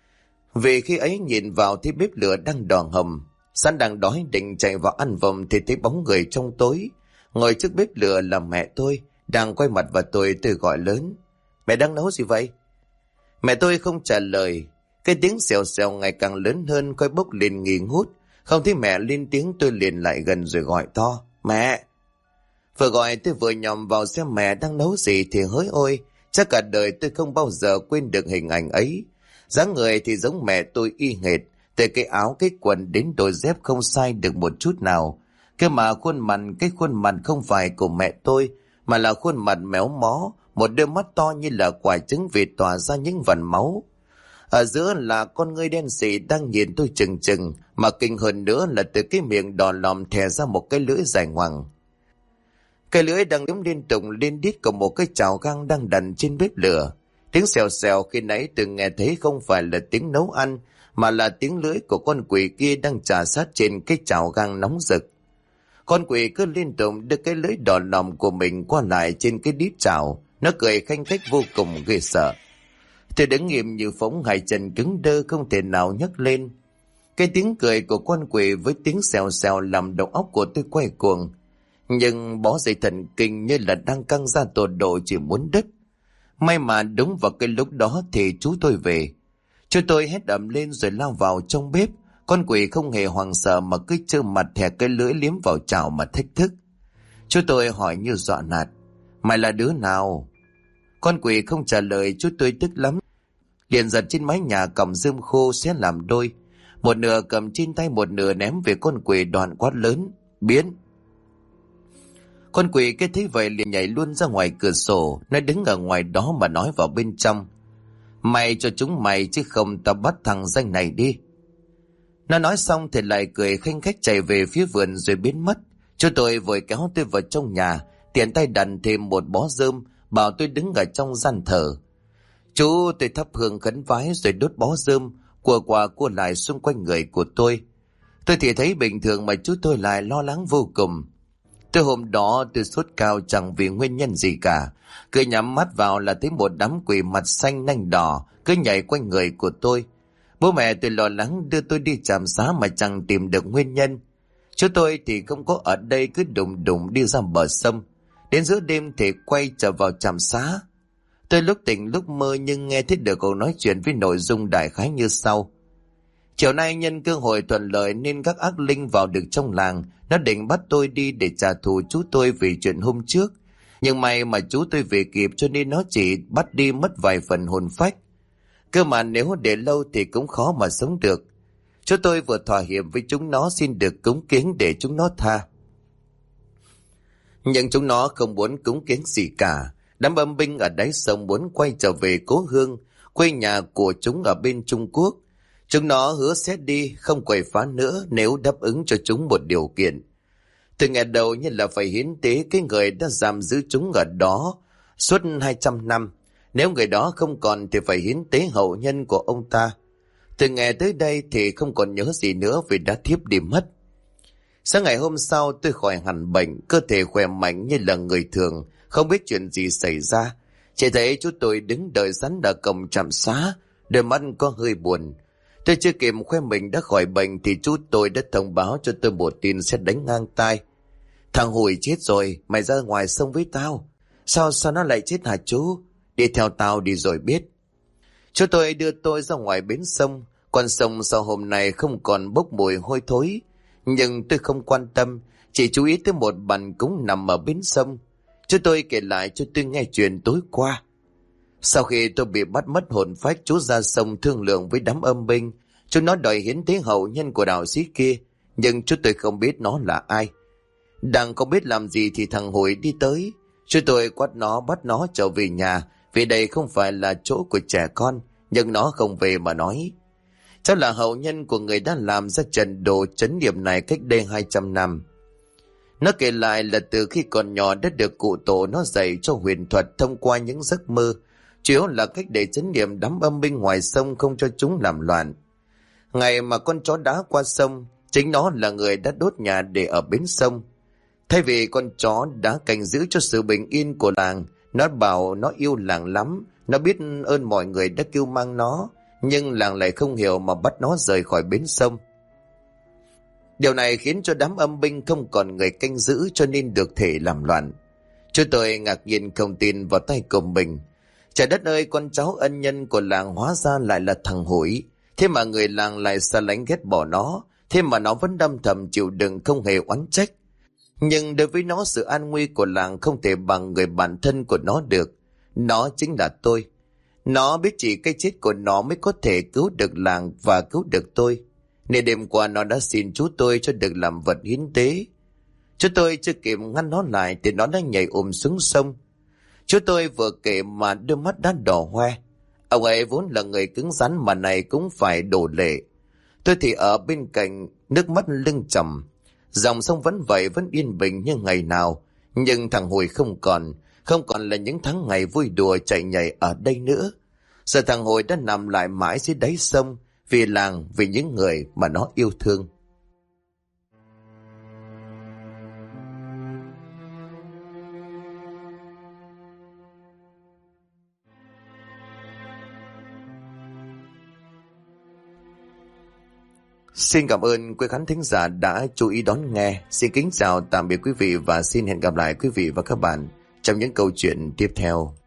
Vì khi ấy nhìn vào thì bếp lửa đang đỏ hầm. Sẵn đang đói định chạy vào ăn vòng thì thấy bóng người trong tối. Ngồi trước bếp lửa là mẹ tôi, đang quay mặt vào tôi gọi lớn: mẹ đang nấu gì vậy? Mẹ tôi không trả lời. Cái tiếng xèo xèo ngày càng lớn hơn, khói bốc lên nghi ngút. Không thấy mẹ lên tiếng, tôi liền lại gần rồi gọi to: mẹ! Vừa gọi tôi vừa nhòm vào xem mẹ đang nấu gì thì hỡi ôi, chắc cả đời tôi không bao giờ quên được hình ảnh ấy. Dáng người thì giống mẹ tôi y hệt, từ cái áo cái quần đến đôi dép không sai được một chút nào. Cái mà cái khuôn mặt không phải của mẹ tôi, mà là khuôn mặt méo mó, một đôi mắt to như là quả trứng vịt tỏa ra những vằn máu. Ở giữa là con ngươi đen sì đang nhìn tôi chừng chừng, mà kinh hơn nữa là từ cái miệng đỏ lòm thè ra một cái lưỡi dài ngoằng. Cái lưỡi đang liếm liên tục lên đít của một cái chảo gang đang đặt trên bếp lửa. Tiếng xèo xèo khi nãy từng nghe thấy không phải là tiếng nấu ăn, mà là tiếng lưỡi của con quỷ kia đang chà sát trên cái chảo gang nóng rực. Con quỷ cứ liên tục đưa cái lưỡi đỏ lòm của mình qua lại trên cái đít chảo, nó cười khanh khách vô cùng ghê sợ. Tôi đứng nghiêm như phóng, hai chân cứng đơ không thể nào nhấc lên. Cái tiếng cười của con quỷ với tiếng xèo xèo làm đầu óc của tôi quay cuồng. Nhưng bó dây thần kinh như là đang căng ra tột độ chỉ muốn đứt. May mà đúng vào cái lúc đó thì chú tôi về. Chú tôi hét ầm lên rồi lao vào trong bếp. Con quỷ không hề hoảng sợ mà cứ trơ mặt thè cái lưỡi liếm vào chảo mà thách thức. Chú tôi hỏi như dọa nạt: mày là đứa nào? Con quỷ không trả lời. Chú tôi tức lắm, liền giật trên mái nhà cầm rơm khô xé làm đôi, một nửa cầm trên tay, một nửa ném về con quỷ, đoạn quát lớn: biến! Con quỷ cái thấy vậy liền nhảy luôn ra ngoài cửa sổ. Nó đứng ở ngoài đó mà nói vào bên trong: mày cho chúng mày chứ không tao bắt thằng danh này đi. Nó nói xong thì lại cười khanh khách chạy về phía vườn rồi biến mất. Chú tôi vội kéo tôi vào trong nhà, tiện tay đặt thêm một bó rơm, bảo tôi đứng ở trong gian thờ. Chú tôi thắp hương khấn vái rồi đốt bó rơm, cua qua cua lại xung quanh người của tôi. Tôi thì thấy bình thường mà chú tôi lại lo lắng vô cùng. Từ hôm đó tôi sốt cao chẳng vì nguyên nhân gì cả, cứ nhắm mắt vào là thấy một đám quỷ mặt xanh nanh đỏ cứ nhảy quanh người của tôi. Bố mẹ tôi lo lắng đưa tôi đi trạm xá mà chẳng tìm được nguyên nhân. Chú tôi thì không có ở đây, cứ đùng đùng đi ra bờ sông. Đến giữa đêm thì quay trở vào trạm xá. Tôi lúc tỉnh lúc mơ nhưng nghe thấy được cuộc nói chuyện với nội dung đại khái như sau. Chiều nay nhân cơ hội thuận lợi nên các ác linh vào được trong làng. Nó định bắt tôi đi để trả thù chú tôi vì chuyện hôm trước. Nhưng may mà chú tôi về kịp cho nên nó chỉ bắt đi mất vài phần hồn phách. Cơ mà nếu để lâu thì cũng khó mà sống được. Chú tôi vừa thỏa hiệp với chúng nó xin được cúng kiến để chúng nó tha. Nhưng chúng nó không muốn cúng kiến gì cả. Đám âm binh ở đáy sông muốn quay trở về cố hương, quê nhà của chúng ở bên Trung Quốc. Chúng nó hứa sẽ đi, không quậy phá nữa nếu đáp ứng cho chúng một điều kiện. Từ ngày đầu như là phải hiến tế cái người đã giam giữ chúng ở đó suốt 200 năm. Nếu người đó không còn thì phải hiến tế hậu nhân của ông ta. Từ ngày tới đây thì không còn nhớ gì nữa vì đã thiếp đi mất. Sáng ngày hôm sau tôi khỏi hẳn bệnh, cơ thể khỏe mạnh như là người thường, không biết chuyện gì xảy ra. Chỉ thấy chú tôi đứng đợi sẵn ở cổng trạm xá, đôi mắt có hơi buồn. Tôi chưa kịp khoe mình đã khỏi bệnh thì chú tôi đã thông báo cho tôi một tin sẽ đánh ngang tai. Thằng Hùi chết rồi, mày ra ngoài sông với tao. Sao nó lại chết hả chú? Đi theo tao đi rồi biết. Chú tôi đưa tôi ra ngoài bến sông. Con sông sau hôm nay không còn bốc mùi hôi thối. Nhưng tôi không quan tâm, chỉ chú ý tới một bàn cúng nằm ở bến sông. Chú tôi kể lại cho tôi nghe chuyện tối qua. Sau khi tôi bị bắt mất hồn phách, chú ra sông thương lượng với đám âm binh. Chú nó đòi hiến tế hậu nhân của đạo sĩ kia, nhưng chú tôi không biết nó là ai. Đang không biết làm gì thì thằng Hùi đi tới. Chú tôi quát nó bắt nó trở về nhà, vì đây không phải là chỗ của trẻ con. Nhưng nó không về mà nói chắc là hậu nhân của người đã làm ra trận đồ trấn niệm này cách đây 200 năm. Nó kể lại là từ khi còn nhỏ đã được cụ tổ nó dạy cho huyền thuật thông qua những giấc mơ, chủ yếu là cách để trấn niệm đám âm binh ngoài sông không cho chúng làm loạn. Ngày mà con chó đá qua sông, chính nó là người đã đốt nhà để ở bến sông. Thay vì con chó đã canh giữ cho sự bình yên của làng, nó bảo nó yêu làng lắm, nó biết ơn mọi người đã kêu mang nó, nhưng làng lại không hiểu mà bắt nó rời khỏi bến sông. Điều này khiến cho đám âm binh không còn người canh giữ cho nên được thể làm loạn. Chú tôi ngạc nhiên không tin vào tay của mình. Trời đất ơi, con cháu ân nhân của làng hóa ra lại là thằng Hủi. Thế mà người làng lại xa lánh ghét bỏ nó, thế mà nó vẫn đâm thầm chịu đựng không hề oán trách. Nhưng đối với nó, sự an nguy của làng không thể bằng người bạn thân của nó được. Nó chính là tôi. Nó biết chỉ cái chết của nó mới có thể cứu được làng và cứu được tôi. Nên đêm qua nó đã xin chú tôi cho được làm vật hiến tế. Chú tôi chưa kịp ngăn nó lại thì nó đã nhảy xuống sông. Chú tôi vừa kể mà đôi mắt đã đỏ hoe. Ông ấy vốn là người cứng rắn mà này cũng phải đổ lệ. Tôi thì ở bên cạnh, nước mắt lưng tròng. Dòng sông vẫn vậy, vẫn yên bình như ngày nào. Nhưng thằng Hùi không còn là những tháng ngày vui đùa chạy nhảy ở đây nữa. Giờ thằng Hùi đã nằm lại mãi dưới đáy sông, vì làng, vì những người mà nó yêu thương. Xin cảm ơn quý khán thính giả đã chú ý đón nghe. Xin kính chào tạm biệt quý vị và xin hẹn gặp lại quý vị và các bạn trong những câu chuyện tiếp theo.